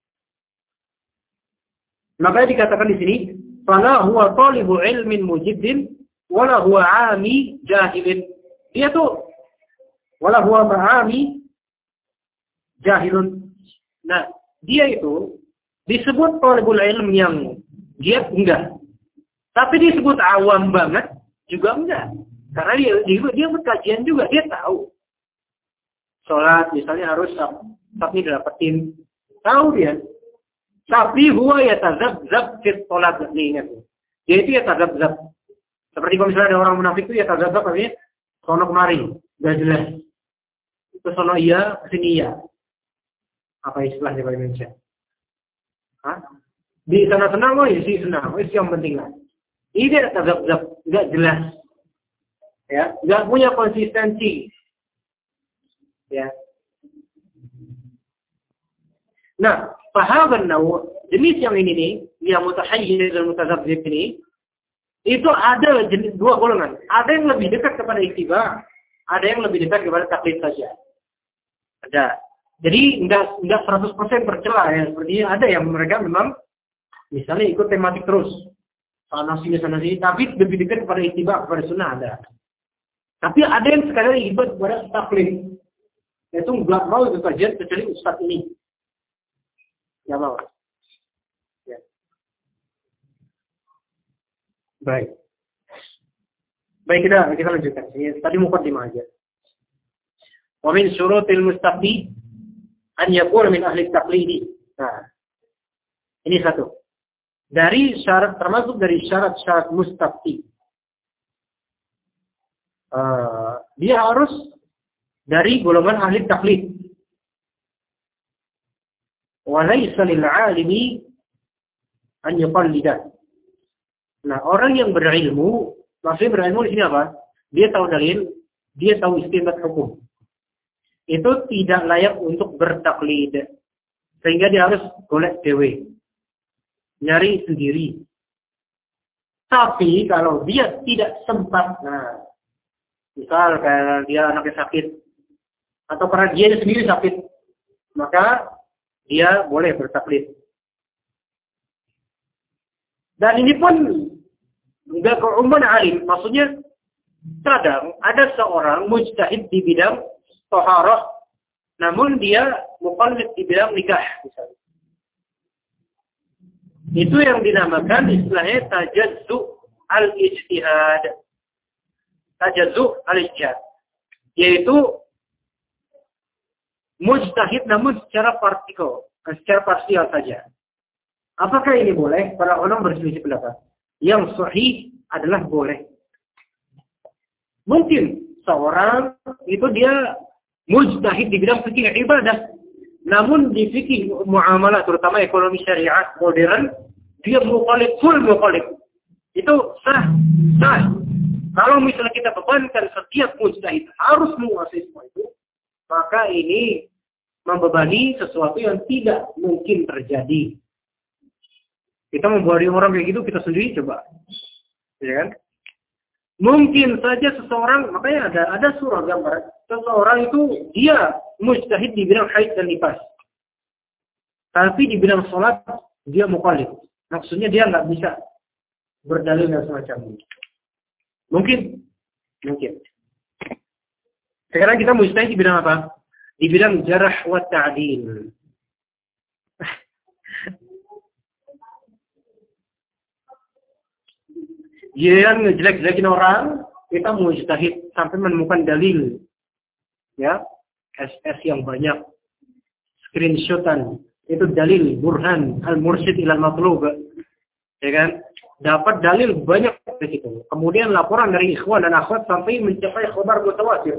Makanya dikatakan di sini, fala huwa talibu ilmin mujiddin, wala huwa ami jahilin. Dia tuh, wala huwa ma'ami jahilun. Nah, dia itu disebut talibul ilm yang giat enggak. Tapi disebut awam banget juga enggak. Karena dia dia, dia berkajian juga, dia tahu. Sholat misalnya harus tapi dapetin. Tahu dia. Tapi huwa yatazabzab fit sholat, ingat. Dia itu yatazabzab. Seperti kalau misalnya ada orang munafik itu yatazabzab artinya sono kemari, enggak jelas. Itu sono iya, sini iya. Apa istilahnya bahasa Indonesia? Hah? Di sana senang, oh isi senang, oh isi yang penting lah. Ini dia tagap-tagap, nggak jelas, ya, nggak punya konsistensi, ya. Nah, pahaban naw jenis yang ini nih, yang mutahayyir dan mutazabzib ini, itu ada jenis dua golongan. Ada yang lebih dekat kepada ittiba, ada yang lebih dekat kepada taklid saja. Ada. Jadi nggak nggak seratus persen tercela ya, seperti ada yang mereka memang misalnya ikut tematik terus. Sana sini sana sini, tapi lebih dekat kepada ittiba, kepada sunnah ada. Tapi ada yang sekali ikut kepada taklid. Itu nggak mau ikut kajian kecuali ustaz ini. Ya mau. Ya. Baik. Baik, kita kita lanjutkan. Ini tadi mukadimah aja. Wa min syurutil mustaqi an yakuna min ahli taqlidi. Nah. Ini satu. Dari syarat, termasuk dari syarat-syarat mustafti. Uh, dia harus dari golongan ahli taklid. Walaysa lil 'alimi an yuqallida. Nah, orang yang berilmu, maksudnya berilmu di sini apa? Dia tahu dalil, dia tahu istinbat hukum. Itu tidak layak untuk bertaklid. Sehingga dia harus golek dewe. Nyari sendiri. Tapi kalau dia tidak sempat, nah, misal kayak dia anaknya sakit, atau karena dia sendiri sakit, maka dia boleh bertaklid. Dan ini pun enggak keumuman alim, maksudnya kadang ada seorang mujtahid di bidang thaharah, namun dia muqallid di bidang nikah, misalnya. Itu yang dinamakan istilahnya tajazzu al-ijtihad. Tajazzu al-ijtihad. Yaitu mujtahid namun secara partikel, secara parsial saja. Apakah ini boleh? Para ulama berselisih pendapat. Yang sahih adalah boleh. Mungkin seorang itu dia mujtahid di bidang fikih ibadah. Namun di fikih muamalah, terutama ekonomi syariah modern, dia muqallid, full muqallid. Itu sah, sah. Kalau misalnya kita bebankan setiap mujtahid harus menguasai semua itu, maka ini membebani sesuatu yang tidak mungkin terjadi. Kita membuat orang kayak gitu, kita sendiri coba. Ya kan? Mungkin saja seseorang, makanya ada ada surah gambar, seseorang itu dia mujtahid di bidang haid dan nifas. Tapi di bidang sholat, dia muqallid. Maksudnya dia nggak bisa berdalil dan semacam ini. Mungkin. Mungkin. Sekarang kita mujtahid di bidang apa? Di bidang jarah wa ta'dil. Dia yang ngejelek-jelekin orang, kita mujtahid sampai menemukan dalil. Ya, S S yang banyak, screenshotan, itu dalil, burhan, al-mursyid ilal matlub. Ya kan? Dapat dalil banyak dari situ. Kemudian laporan dari ikhwan dan akhwat sampai mencapai khabar mutawatir.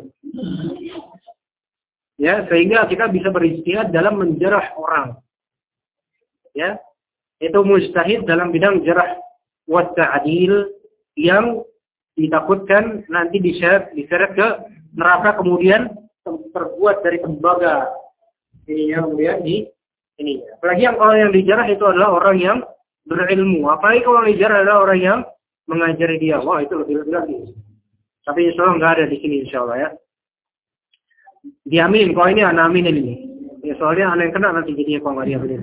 Ya, sehingga kita bisa berijtihad dalam menjarah orang. Ya, itu mujtahid dalam bidang jarah wa ta'dil yang ditakutkan nanti diseret diseret ke neraka, kemudian terbuat dari tembaga. Ini yang kemudian di ini. Apalagi yang kalau yang dijarah itu adalah orang yang berilmu. Apalagi kalau yang dijarah adalah orang yang mengajari dia. Wah, itu lebih lebih lagi. Tapi insya Allah nggak ada di sini insya Allah ya. Diamin. Kalau ini anak amin ini. Ya, soalnya anak yang kena nanti jadinya kalau nggak diamin.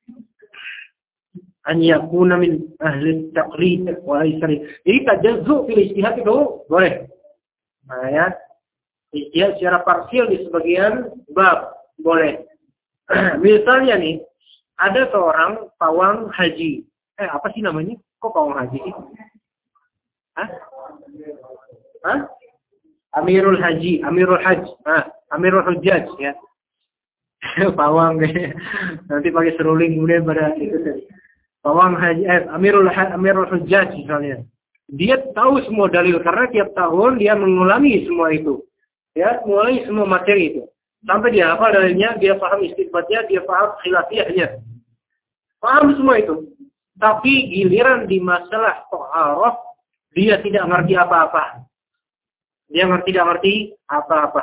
An yakuna min ahli taqlid wa laysari. Jadi tajazzu fil ijtihad itu boleh. Nah, ya. Ijtihad secara parsial di sebagian bab boleh. Misalnya nih, ada seorang pawang haji. Eh, apa sih namanya? Kok pawang haji sih? Hah? Hah? Amirul Haji, Amirul Hajj. Ah, Amirul Hujjaj ya. Pawang nanti pakai seruling kemudian pada itu tadi. Pawang haji, eh, Amirul Amirul Hujjaj misalnya. Dia tahu semua dalil karena tiap tahun dia mengulangi semua itu. Ya, mengulangi semua materi itu. Sampai dia hafal dalilnya, dia paham istinbatnya, dia paham khilafiyahnya. Paham semua itu. Tapi giliran di masalah thaharah, dia tidak ngerti apa-apa. Dia ngerti tidak ngerti apa-apa.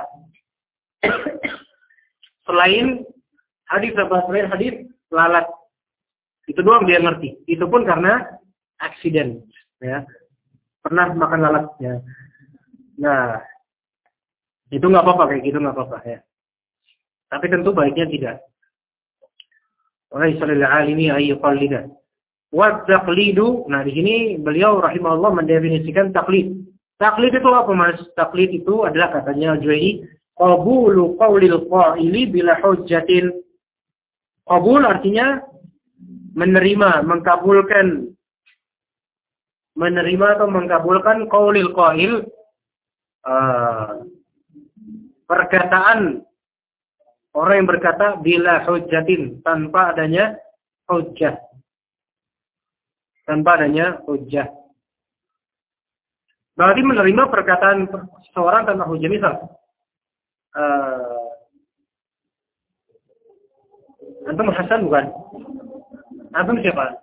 Selain hadis apa selain hadis lalat. Itu doang dia ngerti. Itu pun karena aksiden, ya. Pernah makan lalat, ya. Nah, itu nggak apa-apa kayak gitu nggak apa-apa ya. Tapi tentu baiknya tidak. Oleh sallallahu alimi ayyuqallida. Wa taqlidu. Nah, di sini beliau rahimahullah mendefinisikan taklid. Taklid itu apa, Mas? Taklid itu adalah katanya Al-Juwayni, qabulu qaulil qaili bila hujjatin. Qabul artinya menerima, mengkabulkan, menerima atau mengkabulkan qaulil qail, uh, perkataan orang yang berkata bila hujjatin, tanpa adanya hujjah, tanpa adanya hujjah. Berarti menerima perkataan seorang tanpa hujjah. Misal, uh, antum Hasan bukan? Antum siapa?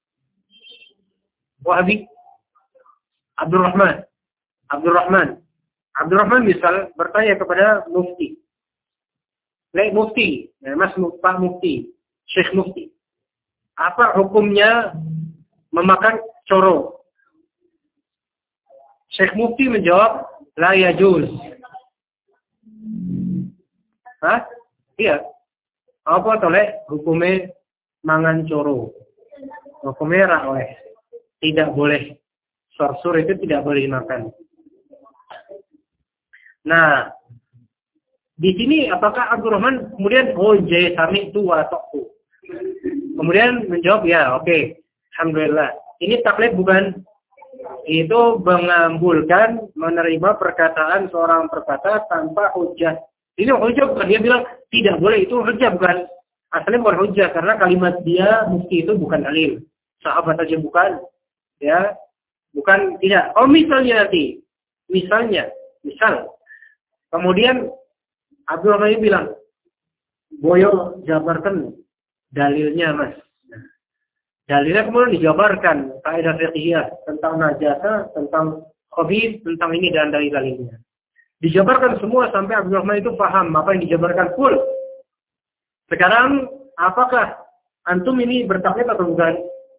Wahabi? Abdurrahman. Abdurrahman. Abdurrahman misal bertanya kepada mufti. Lek mufti, ya, Mas Pak Mufti. Syekh Mufti. Apa hukumnya memakan coro? Syekh Mufti menjawab, la yajuz. Hah? Iya. Apa toleh hukumnya mangan coro? Hukumnya rakweh. Tidak boleh. Sorsur itu tidak boleh dimakan. Nah, di sini apakah Abdurrahman kemudian oh jaya sami itu watokku. Kemudian menjawab ya oke. Okay. Alhamdulillah. Ini taklid bukan? Itu mengambulkan menerima perkataan seorang berkata tanpa hujah. Ini hujah bukan, dia bilang tidak boleh, itu hujah bukan. Asalnya bukan hujah karena kalimat dia mufti itu bukan dalil. Sahabat aja bukan. Ya. Bukan tidak. Oh misalnya nanti. Misalnya. Misal. Kemudian Abdurrahman bilang, Boyo jabarkan dalilnya mas. Dalilnya kemudian dijabarkan kaidah fiqhiyah tentang najasa, tentang khabith, tentang ini dan dalil-dalilnya. Dijabarkan semua sampai Abdurrahman itu paham apa yang dijabarkan full. Sekarang apakah antum ini bertaklid atau bukan?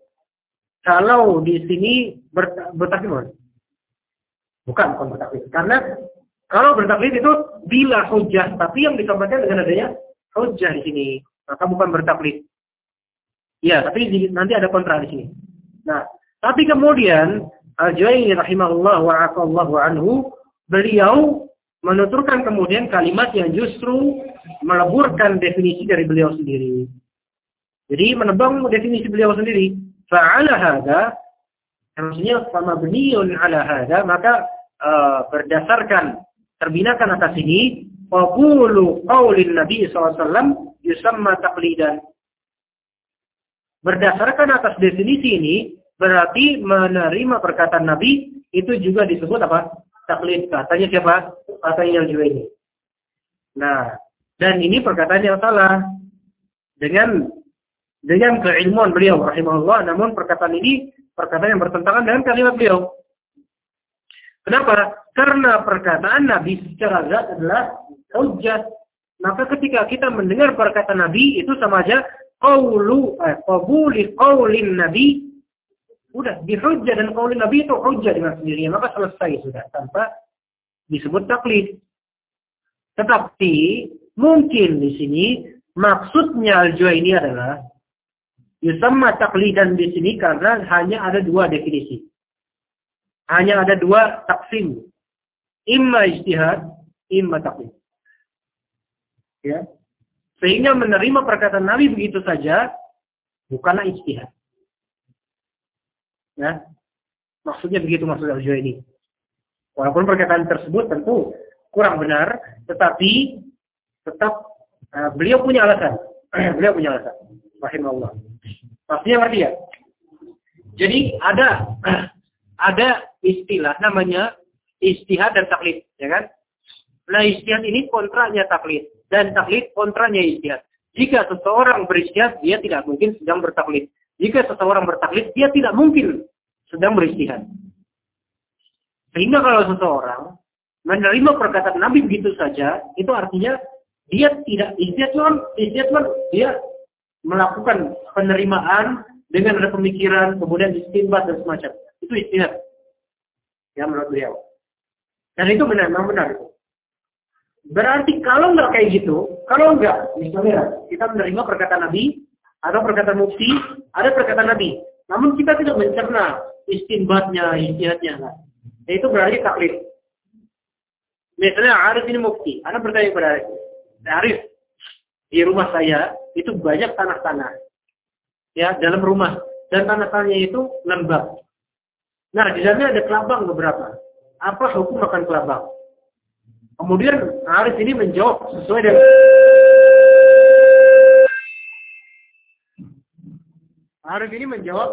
Kalau di sini bertaklid, bukan bukan bertaklid. Karena kalau bertaklid itu bila hujah, tapi yang disampaikan dengan adanya hujah di sini, maka bukan bertaklid. Ya, tapi di, nanti ada kontra di sini. Nah, tapi kemudian Al-Juwayni rahimahullah wa aqallahu anhu, beliau menuturkan kemudian kalimat yang justru meleburkan definisi dari beliau sendiri. Jadi menebang definisi beliau sendiri. Fa'ala hadza, maksudnya sama beniun ala hadza, maka uh, berdasarkan terbinakan atas ini, qabulu qaulin Nabi sallallahu alaihi wasallam yusamma taqlidan. Berdasarkan atas definisi ini, berarti menerima perkataan Nabi itu juga disebut apa? Taklid. Katanya siapa? Katanya Al-Juwayni. Nah, dan ini perkataan yang salah. Dengan dengan keilmuan beliau rahimahullah, namun perkataan ini perkataan yang bertentangan dengan kalimat beliau. Kenapa? Karena perkataan Nabi secara zat adalah hujjah. Maka ketika kita mendengar perkataan Nabi itu sama aja qaulu eh, qabuli qaulin Nabi, udah dihujjah, dan qaulin Nabi itu hujjah dengan sendirinya, maka selesai sudah tanpa disebut taklid. Tetapi mungkin di sini maksudnya Al-Juwayni adalah yusamma taklidan di sini karena hanya ada dua definisi. Hanya ada dua taksim. Imma ijtihad, imma taklid. Ya. Sehingga menerima perkataan Nabi begitu saja bukanlah ijtihad. Ya. Maksudnya begitu maksud Al-Juwayni. Walaupun perkataan tersebut tentu kurang benar, tetapi tetap uh, beliau punya alasan. beliau punya alasan. Rahimahullah. Maksudnya ngerti ya? Jadi ada uh, ada istilah namanya ijtihad dan taklid, ya kan? Nah, ijtihad ini kontranya taklid dan taklid kontranya ijtihad. Jika seseorang berijtihad, dia tidak mungkin sedang bertaklid. Jika seseorang bertaklid, dia tidak mungkin sedang berijtihad. Sehingga kalau seseorang menerima perkataan Nabi begitu saja, itu artinya dia tidak ijtihad, ijtihad dia melakukan penerimaan dengan ada pemikiran, kemudian istinbat dan semacam. Itu ijtihad. Ya menurut beliau. Dan itu benar, memang benar. Berarti kalau nggak kayak gitu, kalau nggak, misalnya kita menerima perkataan Nabi atau perkataan mufti, ada perkataan Nabi, namun kita tidak mencerna istinbatnya, ijtihadnya, nah. Itu berarti taklid. Misalnya Arif ini mufti, Anda bertanya kepada Arif, di rumah saya itu banyak tanah-tanah, ya dalam rumah, dan tanah-tanahnya itu lembab. Nah di dalamnya ada kelabang beberapa. Apa hukum makan kelabang? Kemudian Arif ini menjawab sesuai dengan Arif ini menjawab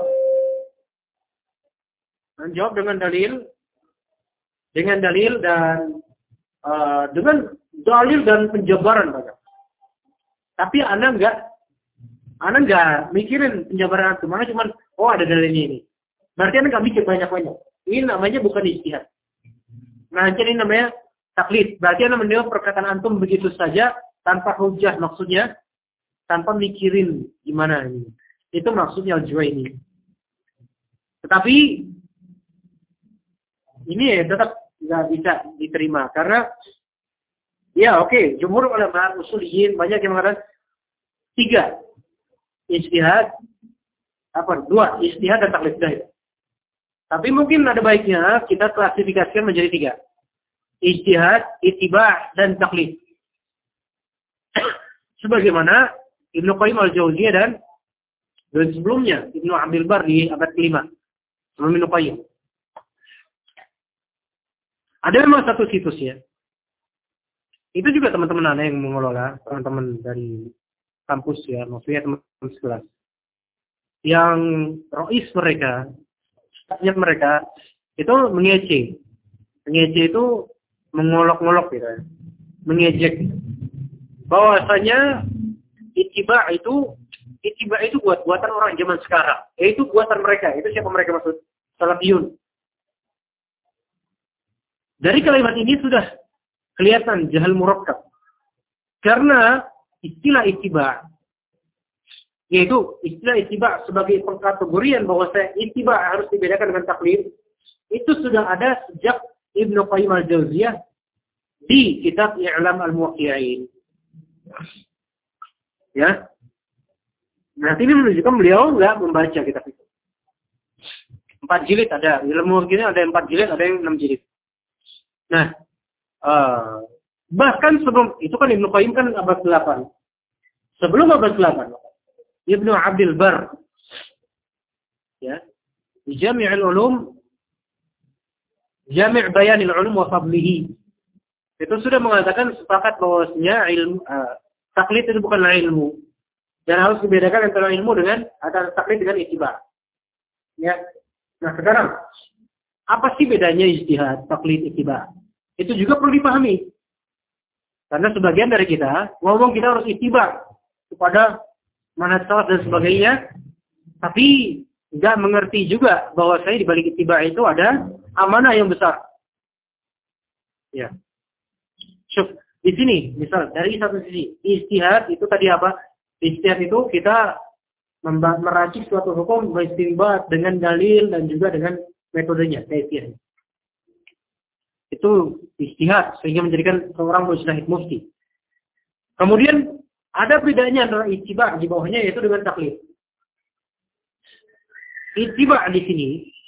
menjawab dengan dalil dengan dalil dan uh, dengan dalil dan penjabaran banyak. Tapi Anda enggak Anda enggak mikirin penjabaran itu, mana cuman oh ada dalilnya ini. Berarti Anda enggak mikir banyak-banyak. Ini namanya bukan ijtihad. Nah, jadi namanya taklid. Berarti Anda mendengar perkataan antum begitu saja tanpa hujah, maksudnya tanpa mikirin gimana ini. Itu maksudnya al-Juwaini. Tetapi ini ya tetap nggak bisa diterima karena ya oke, okay, jumhur ulama usuliyin banyak yang mengatakan tiga ijtihad, apa dua ijtihad dan taklid dahil. Tapi mungkin ada baiknya kita klasifikasikan menjadi tiga, ijtihad, ittiba' dan taklid. Sebagaimana Ibnu Qayyim al-Jauziyah dan dan sebelumnya Ibnu Abdul Bar di abad kelima sebelum Ibnu Qayyim. Ada memang satu situs ya. Itu juga teman-teman Anda yang mengelola, teman-teman dari kampus ya, maksudnya teman-teman sekelas. Yang rois mereka, stafnya mereka, itu mengece. Mengece itu mengolok-ngolok gitu ya. Mengejek. Bahwasanya ittiba itu, ittiba itu buat buatan orang zaman sekarang. Yaitu buatan mereka. Itu siapa mereka maksud? Salafiyun. Dari kalimat ini sudah kelihatan jahal murakkab. Karena istilah ittiba, yaitu istilah ittiba sebagai pengkategorian bahwa saya ittiba harus dibedakan dengan taklid, itu sudah ada sejak Ibnu Qayyim al-Jauziyah di kitab I'lam al-Muwaqqi'in. Ya. Nah, ini menunjukkan beliau nggak membaca kitab itu. Empat jilid ada, ilmu begini ada empat jilid, ada yang enam jilid. Nah, uh, bahkan sebelum itu kan Ibnu Qayyim kan abad delapan. Sebelum abad delapan, Ibnu Abdul Bar, ya, di Jami' al-Ulum, Jami' Bayan al-Ulum wa Fadlihi, itu sudah mengatakan sepakat bahwasanya ilmu uh, taklid itu bukanlah ilmu dan harus dibedakan antara ilmu dengan antara taklid dengan ittiba. Ya, nah sekarang apa sih bedanya ijtihad, taklid, ittiba? Itu juga perlu dipahami. Karena sebagian dari kita ngomong kita harus ittiba kepada manhaj salaf dan sebagainya, tapi nggak mengerti juga bahwa saya di balik ittiba itu ada amanah yang besar. Ya. Syuf, di sini misal dari satu sisi ijtihad itu tadi apa? Ijtihad itu kita meracik suatu hukum beristinbat dengan dalil dan juga dengan metodenya, kaifiyahnya. Itu ijtihad sehingga menjadikan seorang mujtahid mufti. Kemudian ada bedanya antara ittiba di bawahnya yaitu dengan taklid. Ittiba di sini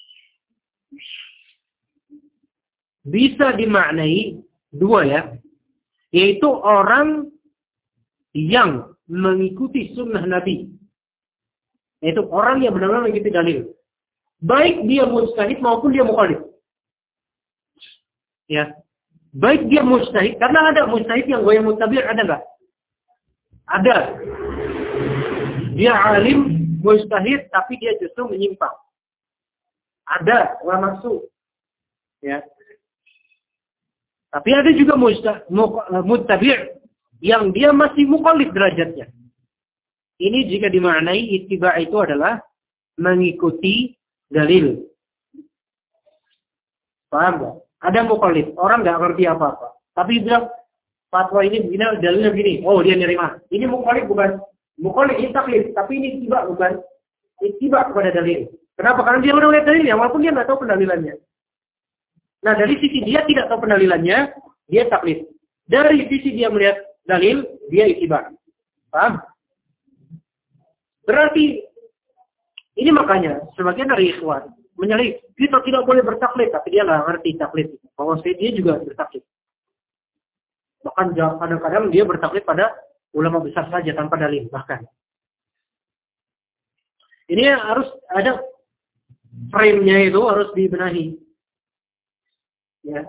bisa dimaknai dua ya, yaitu orang yang mengikuti sunnah Nabi. Yaitu orang yang benar-benar mengikuti dalil. Baik dia mujtahid maupun dia muqallid. Ya. Baik dia mujtahid, karena ada mujtahid yang goyang muttabi' ada enggak? Ada. Dia alim, mujtahid, tapi dia justru menyimpang. Ada, ulama su. Ya. Tapi ada juga muttabi' yang dia masih muqallid derajatnya. Ini jika dimaknai ittiba itu adalah mengikuti dalil. Paham enggak? Ada muqallid, orang enggak ngerti apa-apa. Tapi bilang fatwa ini begini, dalilnya begini. Oh, dia nerima. Ini muqallid bukan. Muqallid ini taklid, tapi ini ittiba bukan. Ittiba kepada dalil. Kenapa? Karena dia udah lihat dalilnya, walaupun dia enggak tahu pendalilannya. Nah, dari sisi dia tidak tahu pendalilannya, dia taklid. Dari sisi dia melihat dalil, dia ittiba. Paham? Berarti ini makanya sebagian dari ikhwan menyalih kita tidak boleh bertaklid, tapi dia nggak ngerti taklid. Bahwa dia juga bertaklid. Bahkan kadang-kadang dia bertaklid pada ulama besar saja tanpa dalil bahkan. Ini harus ada frame-nya itu harus dibenahi. Ya.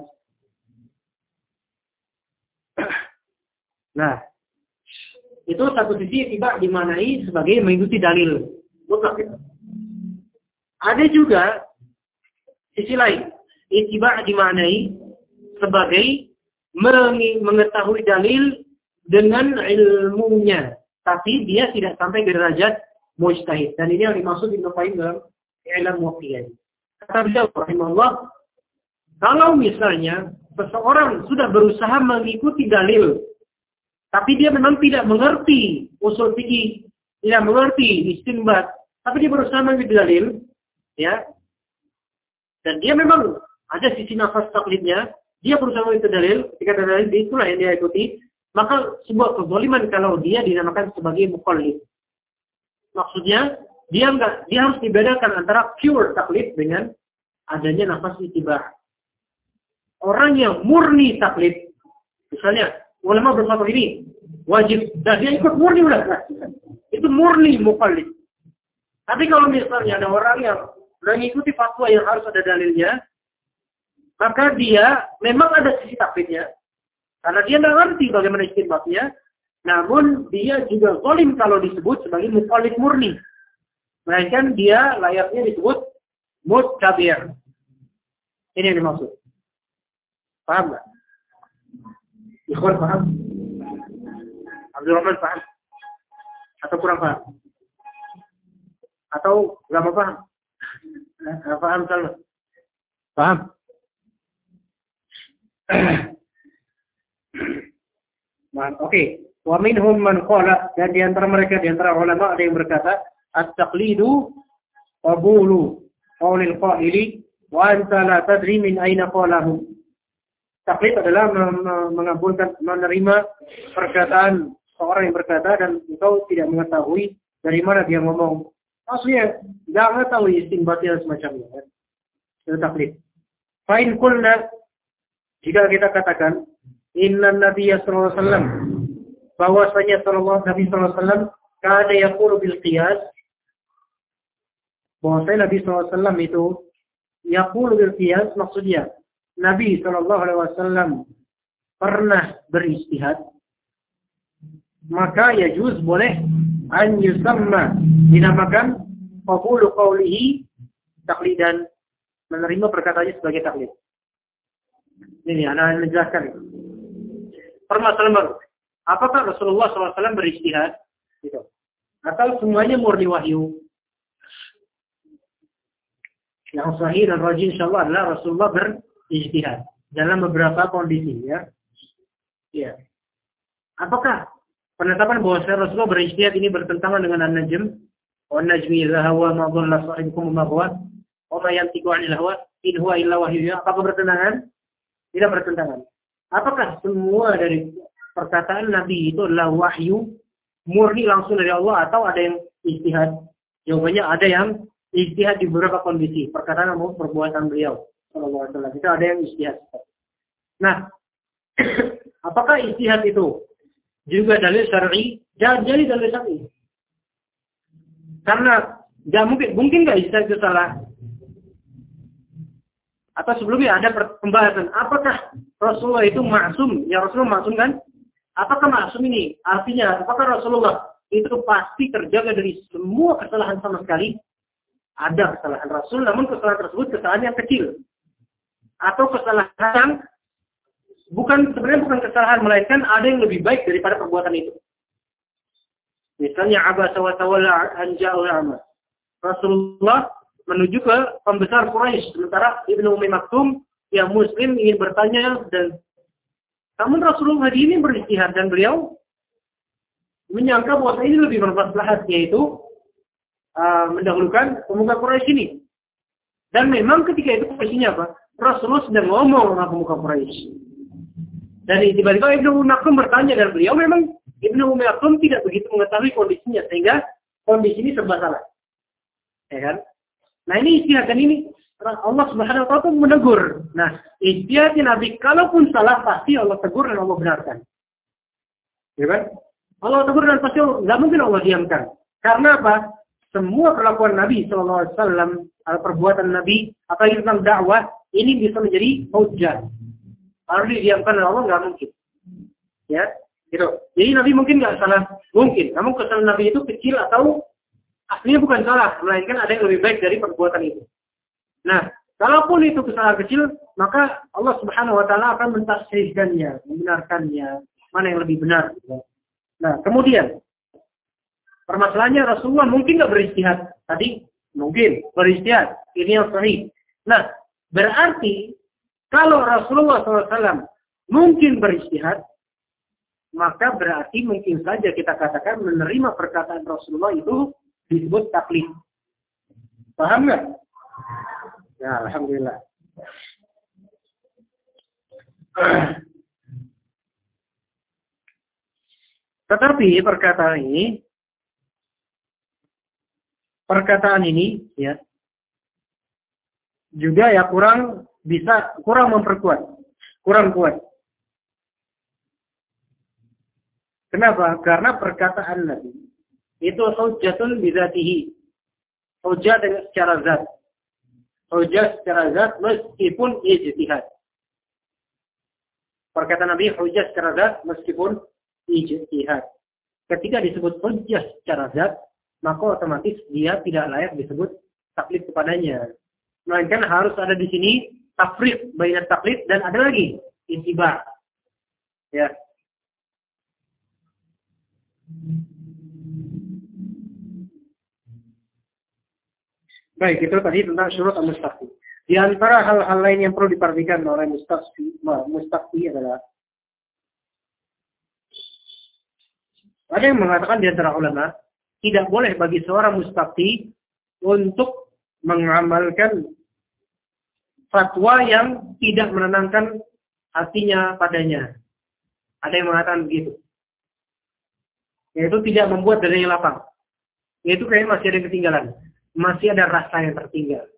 Nah, itu satu sisi tidak dimanai sebagai mengikuti dalil. Mutlak. Ada juga sisi lain, ittiba dimaknai sebagai mengetahui dalil dengan ilmunya, tapi dia tidak sampai ke derajat mujtahid. Dan ini yang dimaksud Ibnu Qayyim dalam I'lam Muwaqqi'in. Kata beliau rahimahullah, kalau misalnya seseorang sudah berusaha mengikuti dalil Tapi dia memang tidak mengerti usul fikih, tidak mengerti istinbat, tapi dia berusaha mengambil dalil, ya. Dan dia memang ada sisi nafas taklidnya, dia berusaha mengambil dalil, ketika ada dalil itulah yang dia ikuti, maka sebuah kezaliman kalau dia dinamakan sebagai muqallid. Maksudnya dia enggak, dia harus dibedakan antara pure taklid dengan adanya nafas ittiba'. Orang yang murni taklid, misalnya ulama berfatwa ini wajib dan dia ikut murni udah, itu murni muqallid. Tapi kalau misalnya ada orang yang mengikuti fatwa yang harus ada dalilnya, maka dia memang ada sisi taklidnya, karena dia tidak ngerti bagaimana istinbatnya, namun dia juga zalim kalau disebut sebagai muqallid murni. Melainkan dia layaknya disebut muttabi'. Ini yang dimaksud. Paham nggak? Ikhwan paham? Abdul Rahman paham? Atau kurang paham? Atau nggak mau paham? Nggak paham Salman? Paham? Nah, oke. Okay. Wa minhum man qala, dan di antara mereka, di antara ulama ada yang berkata, at-taqlidu qabulu qaulil qaili wa anta la tadri min aina qalahu. Taklid adalah mengabulkan, menerima perkataan seorang yang berkata dan engkau tidak mengetahui dari mana dia ngomong. Maksudnya tidak mengetahui istinbatnya semacamnya. Kan? Itu taklid. Fa'in kulna, jika kita katakan inna nabiyya sallallahu alaihi wasallam, bahwasanya sallallahu Nabi sallallahu alaihi wasallam kana yaqulu bil qiyas, bahwasanya Nabi sallallahu alaihi wasallam itu yaqulu bil qiyas, maksudnya Nabi sallallahu alaihi wasallam pernah beristihad, maka yajuz boleh an yusamma, dinamakan qabulu qawlihi taklidan, menerima perkataannya sebagai taklid. Ini anak menjelaskan. Permasalahan baru. Apakah Rasulullah sallallahu alaihi wasallam beristihad? Gitu. Atau semuanya murni wahyu? Yang sahih dan rajih insyaallah adalah Rasulullah berijtihad dalam beberapa kondisi, ya. Ya. Apakah penetapan bahwa Rasulullah berijtihad ini bertentangan dengan An-Najm? Wa an-najmi idza hawa ma dhalla sahibukum ma huwa wa ma yantiqu 'anil hawa in huwa illa wahyu. Apakah bertentangan? Tidak bertentangan. Apakah semua dari perkataan Nabi itu adalah wahyu murni langsung dari Allah, atau ada yang ijtihad? Jawabannya ada yang ijtihad di beberapa kondisi, perkataan maupun perbuatan beliau sallallahu alaihi wasallam. Itu ada yang ijtihad. Nah, apakah ijtihad itu juga dalil syar'i? Jangan jadi dalil syar'i. Karena enggak mungkin, mungkin enggak ijtihad itu salah. Atau sebelumnya ada pembahasan, apakah Rasulullah itu maksum? Ya Rasulullah maksum kan? Apakah maksum ini? Artinya, apakah Rasulullah itu pasti terjaga dari semua kesalahan sama sekali? Ada kesalahan Rasul, namun kesalahan tersebut kesalahan yang kecil. Atau kesalahan, bukan sebenarnya bukan kesalahan, melainkan ada yang lebih baik daripada perbuatan itu. Misalnya, abasa wa tawalla an ja'ul a'ma. Rasulullah menuju ke pembesar Quraisy, sementara Ibnu Ummi Maktum yang muslim ingin bertanya, dan namun Rasulullah hari ini berijtihad dan beliau menyangka bahwa ini lebih bermaslahat, yaitu uh, mendahulukan pemuka Quraisy ini. Dan memang ketika itu posisinya apa? Rasulullah sedang ngomong sama pemuka Quraisy. Dan tiba-tiba Ibnu Ummi Maktum bertanya, dan beliau memang Ibnu Ummi Maktum tidak begitu mengetahui kondisinya, sehingga kondisi ini serba salah. Ya kan? Nah ini ijtihad, dan ini Allah Subhanahu wa taala menegur. Nah, ijtihadnya Nabi kalaupun salah pasti Allah tegur dan Allah benarkan. Ya kan? Allah tegur dan pasti enggak mungkin Allah diamkan. Karena apa? Semua perlakuan Nabi sallallahu alaihi wasallam, perbuatan Nabi, apalagi tentang dakwah, ini bisa menjadi hujjah. Kalau didiamkan oleh Allah enggak mungkin. Ya, gitu. Jadi Nabi mungkin enggak salah, mungkin. Namun kesalahan Nabi itu kecil atau aslinya bukan salah, melainkan ada yang lebih baik dari perbuatan itu. Nah, kalaupun itu kesalahan kecil, maka Allah Subhanahu wa taala akan mentafsirkannya, membenarkannya, mana yang lebih benar. Nah, kemudian permasalahannya Rasulullah mungkin enggak berijtihad. Tadi mungkin berijtihad, ini yang sahih. Nah, berarti kalau Rasulullah sallallahu alaihi wasallam mungkin berijtihad, maka berarti mungkin saja kita katakan menerima perkataan Rasulullah itu disebut taklid. Paham nggak? Ya, alhamdulillah. Tetapi perkataan ini, perkataan ini, ya, juga ya kurang bisa, kurang memperkuat, kurang kuat. Kenapa? Karena perkataan Nabi itu hujjatun bidzatihi, hujjah dengan secara zat, hujjah secara zat meskipun ijtihad. Perkataan Nabi hujjah secara zat meskipun ijtihad. Ketika disebut hujjah secara zat, maka otomatis dia tidak layak disebut taklid kepadanya. Melainkan harus ada di sini tafriq baina taklid dan ada lagi ittiba. Ya. Baik, itu tadi tentang syurut al-mustaqi. Di antara hal-hal lain yang perlu diperhatikan oleh mustaqi, mustaqi adalah ada yang mengatakan di antara ulama tidak boleh bagi seorang mustaqi untuk mengamalkan fatwa yang tidak menenangkan hatinya padanya. Ada yang mengatakan begitu. Yaitu tidak membuat dadanya lapang. Yaitu kayaknya masih ada yang ketinggalan. Masih ada rasa yang tertinggal.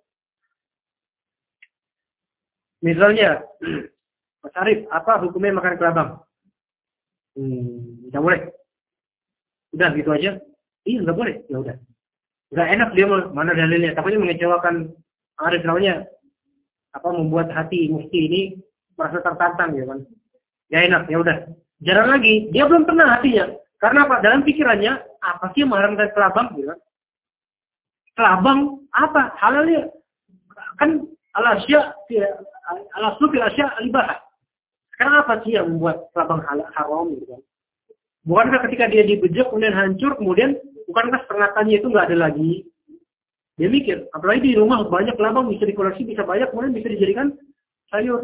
Misalnya, Mas Arif, apa hukumnya makan kelabang? Hmm, tidak boleh. Udah gitu aja? Iya, nggak boleh. Ya udah. Nggak enak dia mana dalilnya. Takutnya mengecewakan Arif namanya. Apa membuat hati mufti ini merasa tertantang ya kan? Nggak enak. Ya udah. Jarang lagi. Dia belum pernah hatinya. Karena apa? Dalam pikirannya apa sih yang mengharamkan kelabang? Gitu kan? Kelabang apa? Halalnya kan al-asya al-aslu fil asya al-ibahah. Sekarang apa sih yang membuat kelabang haram gitu kan? Bukankah ketika dia dibejek kemudian hancur, kemudian bukankah setengahnya itu nggak ada lagi? Dia mikir, apalagi di rumah banyak kelabang bisa dikoleksi, bisa banyak, kemudian bisa dijadikan sayur.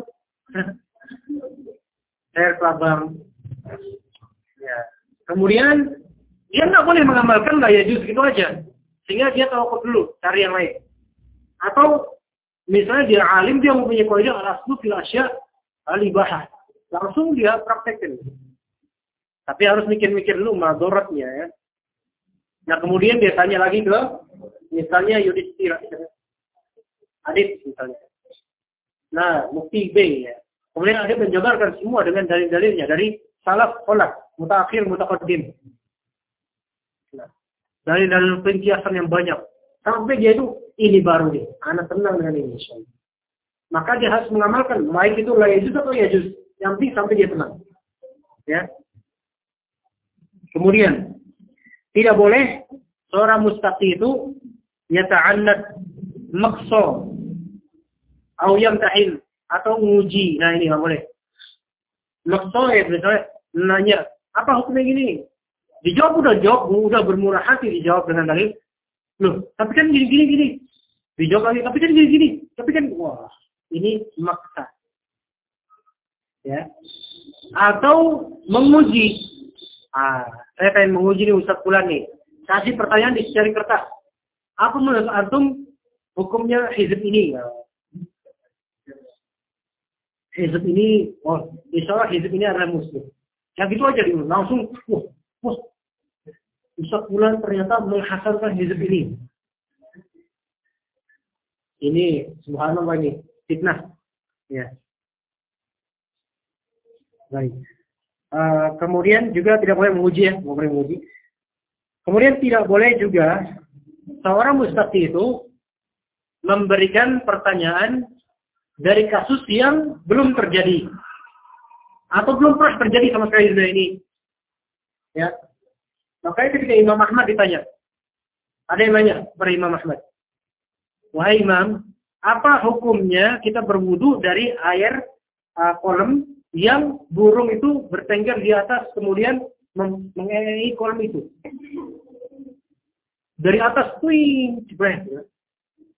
Sayur kelabang. Ya. Kemudian dia nggak boleh mengamalkan nggak ya juz gitu aja. Sehingga dia tawakuf dulu, cari yang lain. Atau misalnya dia alim, dia mempunyai kaidah al-aslu fil asya al-ibahah. Langsung dia praktekin. Tapi harus mikir-mikir dulu madharatnya ya. Nah kemudian dia tanya lagi ke misalnya Yudhistira. Adib misalnya. Nah, mufti B ya. Kemudian Adib menjabarkan semua dengan dalil-dalilnya dari salaf, khalaf, mutaakhir, mutaqaddim. Nah, dalil-dalil penjelasan yang banyak. Sampai dia itu, ini baru nih. Anak tenang dengan ini. Maka dia harus mengamalkan. Baik itu la yajuz atau yajuz. Yang penting sampai dia tenang. Ya. Kemudian, tidak boleh seorang mustaqi itu yata'annad maqsa atau yamtahin atau nguji. Nah ini nggak boleh. Maqsa ya misalnya nanya, apa hukumnya gini? Dijawab udah jawab, udah bermurah hati dijawab dengan dalil. Loh, tapi kan gini gini gini. Dijawab lagi, tapi kan gini gini. Tapi kan wah, ini maksa. Ya. Atau menguji. Ah, saya pengen menguji nih Ustaz Fulan nih. Kasih pertanyaan di secari kertas. Apa menurut antum hukumnya hizb ini? Hizb ini, oh, insya Allah hizb ini adalah muslim. Yang gitu aja dulu, langsung, wah, wah, Ustaz Fulan ternyata menghasilkan hizb ini. Ini, subhanallah ini, fitnah. Ya. Baik. Uh, kemudian juga tidak boleh menguji ya, tidak boleh menguji. Kemudian tidak boleh juga seorang mustaqi itu memberikan pertanyaan dari kasus yang belum terjadi atau belum pernah terjadi sama sekali di dunia ini. Ya, makanya ketika Imam Ahmad ditanya, ada yang nanya kepada Imam Ahmad, wahai Imam, apa hukumnya kita berwudu dari air uh, kolam yang burung itu bertengger di atas kemudian mengelilingi kolam itu. Dari atas, wih, jebret.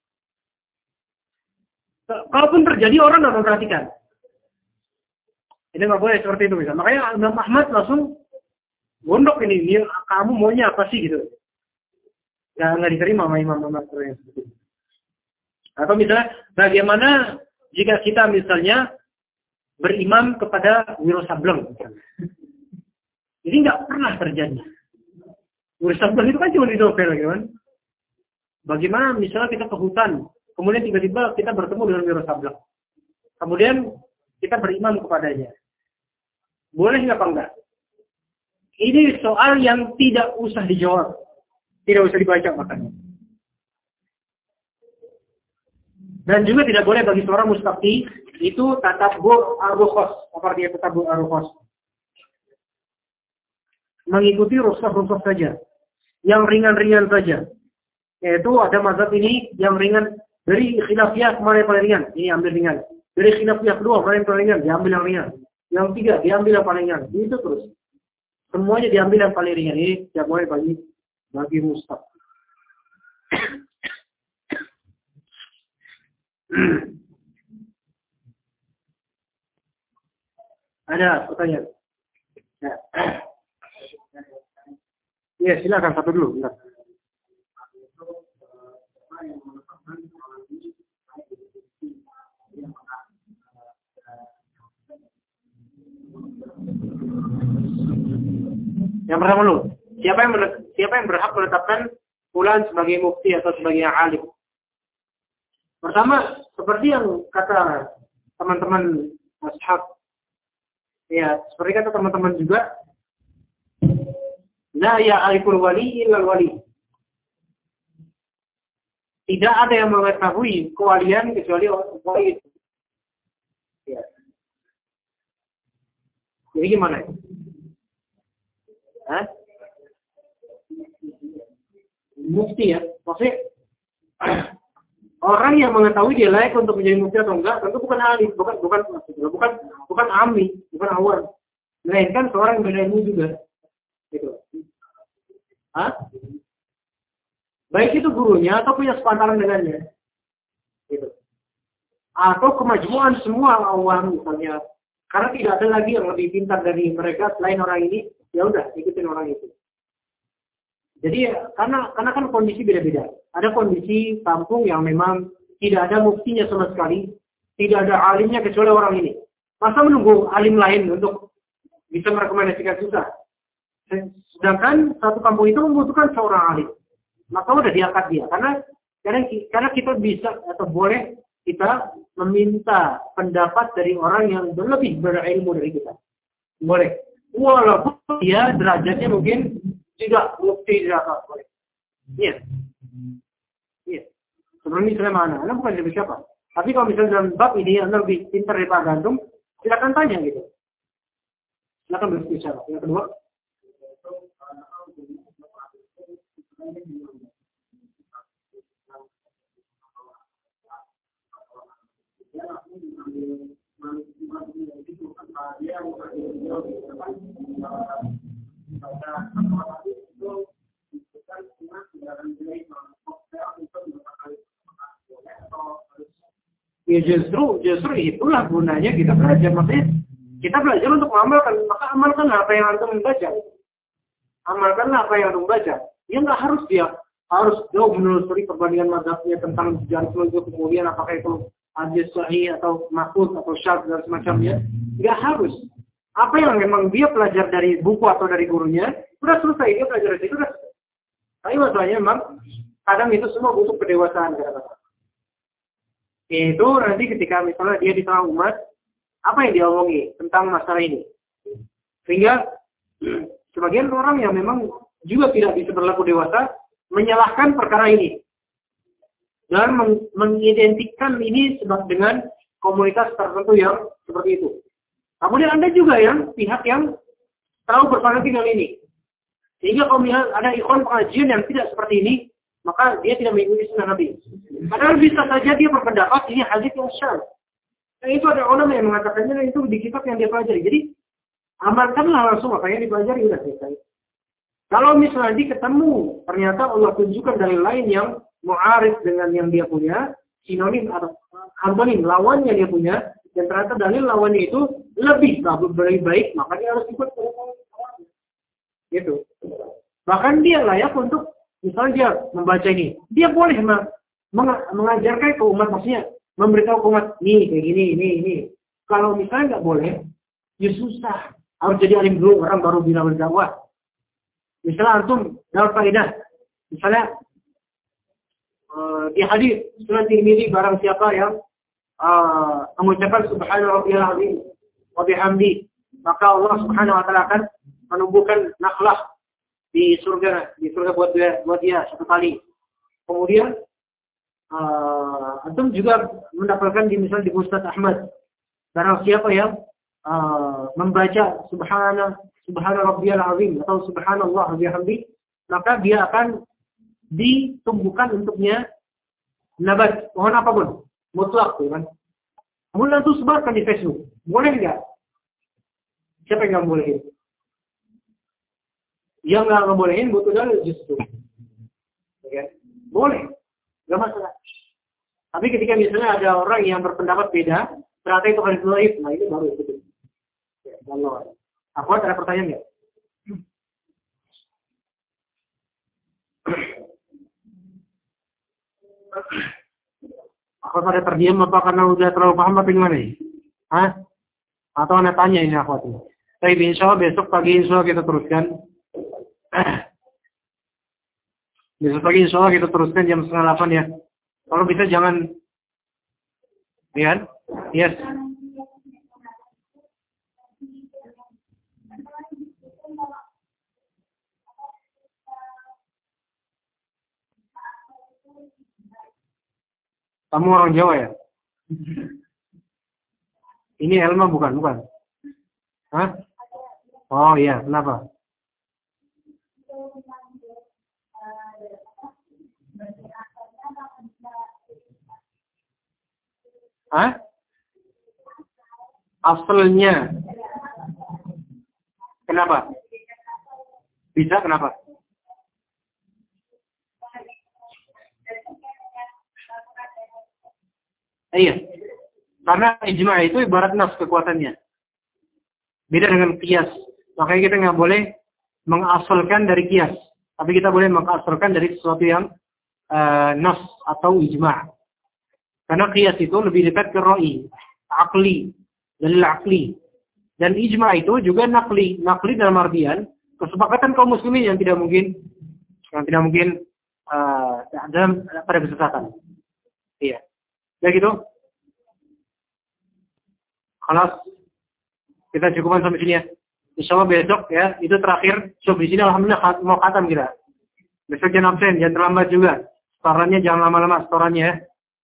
Kalaupun terjadi orang nggak memperhatikan. Ini nggak boleh seperti itu. Misalnya. Makanya Imam Ahmad langsung gondok ini, ini kamu maunya apa sih gitu. Nggak, nggak diterima sama Imam Ahmad yang seperti itu. Atau misalnya bagaimana jika kita misalnya berimam kepada Wiro Sableng. Ini nggak pernah terjadi. Wiro Sableng itu kan cuma di novel, gitu kan. Bagaimana misalnya kita ke hutan, kemudian tiba-tiba kita bertemu dengan Wiro Sableng. Kemudian kita berimam kepadanya. Boleh nggak apa enggak? Ini soal yang tidak usah dijawab. Tidak usah dibaca makanya. Dan juga tidak boleh bagi seorang mustafti itu tatabbu' ar-rukhas. Apa artinya tatabbu' ar-rukhas? Mengikuti rukhsah-rukhsah saja. Yang ringan-ringan saja. Yaitu ada mazhab ini yang ringan. Dari khilafiyah kemarin yang paling ringan. Ini ambil ringan. Dari khilafiyah kedua kemarin yang paling ringan. Diambil yang ringan. Yang tiga diambil yang paling ringan. Itu terus. Semuanya diambil yang paling ringan. Ini tidak boleh bagi bagi mustafti. Ada pertanyaan? Ya, ya silakan satu dulu. Bentar. Yang pertama dulu, siapa yang siapa yang berhak menetapkan fulan sebagai mufti atau sebagai alim? Pertama, seperti yang kata teman-teman ashab, ya, seperti kata teman-teman juga, la ya'riful wali illal wali. Tidak ada yang mengetahui kewalian kecuali wali itu. Ya. Jadi gimana? Hah? Mufti ya, maksudnya orang yang mengetahui dia layak untuk menjadi mufti atau enggak, tentu bukan alim, bukan bukan bukan bukan ami, bukan awam, melainkan seorang yang berilmu juga, gitu. Hah? Baik itu gurunya atau punya sepantaran dengannya, gitu. Atau kemajuan semua awam misalnya, karena tidak ada lagi yang lebih pintar dari mereka selain orang ini, ya udah ikutin orang itu. Jadi karena karena kan kondisi beda-beda. Ada kondisi kampung yang memang tidak ada muftinya sama sekali, tidak ada alimnya kecuali orang ini. Masa menunggu alim lain untuk bisa merekomendasikan susah. Sedangkan satu kampung itu membutuhkan seorang alim. Maka udah diangkat dia. Karena karena karena kita bisa atau boleh kita meminta pendapat dari orang yang lebih berilmu dari kita. Boleh. Walaupun dia derajatnya mungkin tidak mufti tidak boleh. Iya. Iya. Sebenarnya misalnya mana? Anda bukan siapa siapa. Tapi kalau misalnya dalam bab ini Anda lebih pintar daripada antum, silakan tanya gitu. Silakan berbicara. Yang kedua. Ya justru justru itulah gunanya kita belajar, maksudnya kita belajar untuk mengamalkan, maka amalkan apa yang antum membaca, amalkanlah apa yang antum baca. Ya nggak harus dia harus jauh menelusuri perbandingan mazhabnya tentang jalan menuju kemudian apakah itu hadis sahih atau mahfuz atau syadz dan semacamnya. Nggak harus. Apa yang memang dia pelajar dari buku atau dari gurunya, sudah selesai, dia belajar dari situ, sudah selesai. Tapi masalahnya memang kadang itu semua butuh kedewasaan kata-kata. Yaitu nanti ketika misalnya dia di tengah umat, apa yang dia omongi tentang masalah ini. Sehingga sebagian orang yang memang juga tidak bisa berlaku dewasa, menyalahkan perkara ini. Dan meng mengidentikan ini sebab dengan komunitas tertentu yang seperti itu. Kemudian Anda juga yang pihak yang terlalu berfanatik dengan ini. Sehingga kalau ada ikhwan pengajian yang tidak seperti ini, maka dia tidak mengikuti sunnah Nabi. Padahal bisa saja dia berpendapat ini hadis yang syadz. Dan itu ada ulama yang mengatakannya itu di kitab yang dia pelajari. Jadi amalkanlah langsung apa yang dipelajari sudah selesai. Kalau misalnya nanti ketemu ternyata Allah tunjukkan dalil lain yang mu'arif dengan yang dia punya, sinonim atau antonim lawannya dia punya, dan ternyata dalil lawannya itu lebih lebih baik, maka dia harus ikut gitu. Bahkan dia layak untuk misalnya dia membaca ini, dia boleh mengajarkan ke umat, maksudnya memberitahu ke umat, nih kayak gini, ini, ini. Kalau misalnya nggak boleh, ya susah. Harus jadi alim dulu, orang baru bisa berdakwah. Misalnya antum dalam faedah, misalnya uh, di hadis Sunan Tirmidzi, barang siapa yang uh, mengucapkan Subhana Rabbiyal Azim wa bihamdi, maka Allah Subhanahu wa taala akan menumbuhkan nakhlah di surga, di surga buat dia, buat dia satu kali. Kemudian uh, antum juga mendapatkan di misal di Ustaz Ahmad, barang siapa yang uh, membaca Subhana Subhana Rabbiyal Azim atau Subhanallah wa bihamdi, maka dia akan ditumbuhkan untuknya nabat pohon apapun, mutlak, kan? Kemudian itu sebarkan di Facebook, boleh nggak? Siapa yang nggak bolehin? Yang nggak ngebolehin butuh dalil justru, okay? Boleh, nggak masalah. Tapi ketika misalnya ada orang yang berpendapat beda, ternyata itu hadis dhaif, nah itu baru betul. Ya, Allah. Aku ada pertanyaan nggak? Aku pada terdiam apa karena udah terlalu paham apa gimana nih? Hah? Atau anda tanya ini aku tuh? Tapi insya Allah besok pagi insya Allah kita teruskan. Besok pagi insya Allah kita teruskan jam setengah delapan ya. Kalau bisa jangan, lihat, yes. Kamu orang Jawa ya? Ini Elma bukan, bukan? Hah? Oh iya, kenapa? Hah? Asalnya. Kenapa? Bisa kenapa? Iya. Karena ijma itu ibarat nas kekuatannya. Beda dengan qiyas. Makanya kita nggak boleh mengasalkan dari qiyas. Tapi kita boleh mengasalkan dari sesuatu yang uh, nas atau ijma. Karena qiyas itu lebih dekat ke ra'i, akli, dalil akli. Dan ijma itu juga nakli. Nakli dalam artian kesepakatan kaum muslimin yang tidak mungkin yang tidak mungkin uh, dalam pada kesesatan. Iya. Ya gitu. Kalau kita cukupkan sampai sini ya. Insya Allah besok ya, itu terakhir. So di sini alhamdulillah mau khatam kita. Besok jangan absen, jangan terlambat juga. Setorannya jangan lama-lama setorannya ya.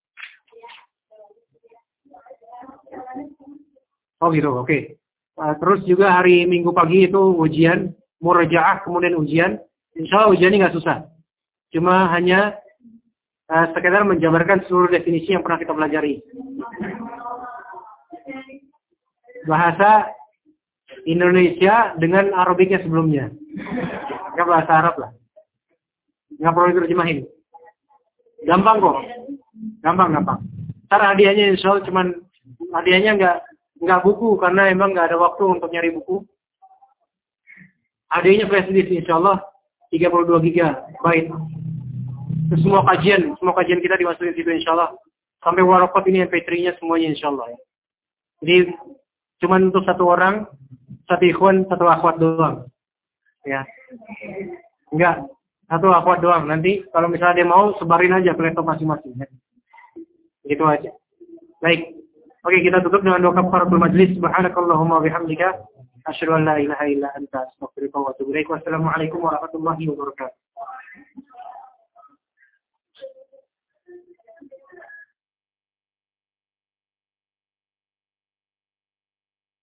Oh gitu, oke. Okay. Uh, terus juga hari Minggu pagi itu ujian, murajaah kemudian ujian. Insya Allah ujiannya nggak susah. Cuma hanya uh, sekedar menjabarkan seluruh definisi yang pernah kita pelajari. Bahasa Indonesia dengan Arabiknya sebelumnya. Enggak bahasa Arab lah. Enggak perlu diterjemahin. Gampang kok. Gampang, gampang. Ntar hadiahnya insya Allah cuman hadiahnya enggak enggak buku karena emang enggak ada waktu untuk nyari buku. Hadiahnya flash disk insya Allah tiga puluh dua giga byte. Semua kajian, semua kajian kita dimasukin situ insya Allah. Sampai warokot ini M P tiga-nya semuanya insya Allah ya. Jadi cuma untuk satu orang, satu ikhwan, satu akhwat doang. Ya. Enggak, satu akhwat doang. Nanti kalau misalnya dia mau, sebarin aja ke laptop masing-masing. Ya. Gitu aja. Baik. Oke, kita tutup dengan doa kafaratul majlis. Subhanakallahumma bihamdika asyhadu an la ilaha illa anta astaghfiruka wa atubu ilaik. Wassalamualaikum warahmatullahi wabarakatuh.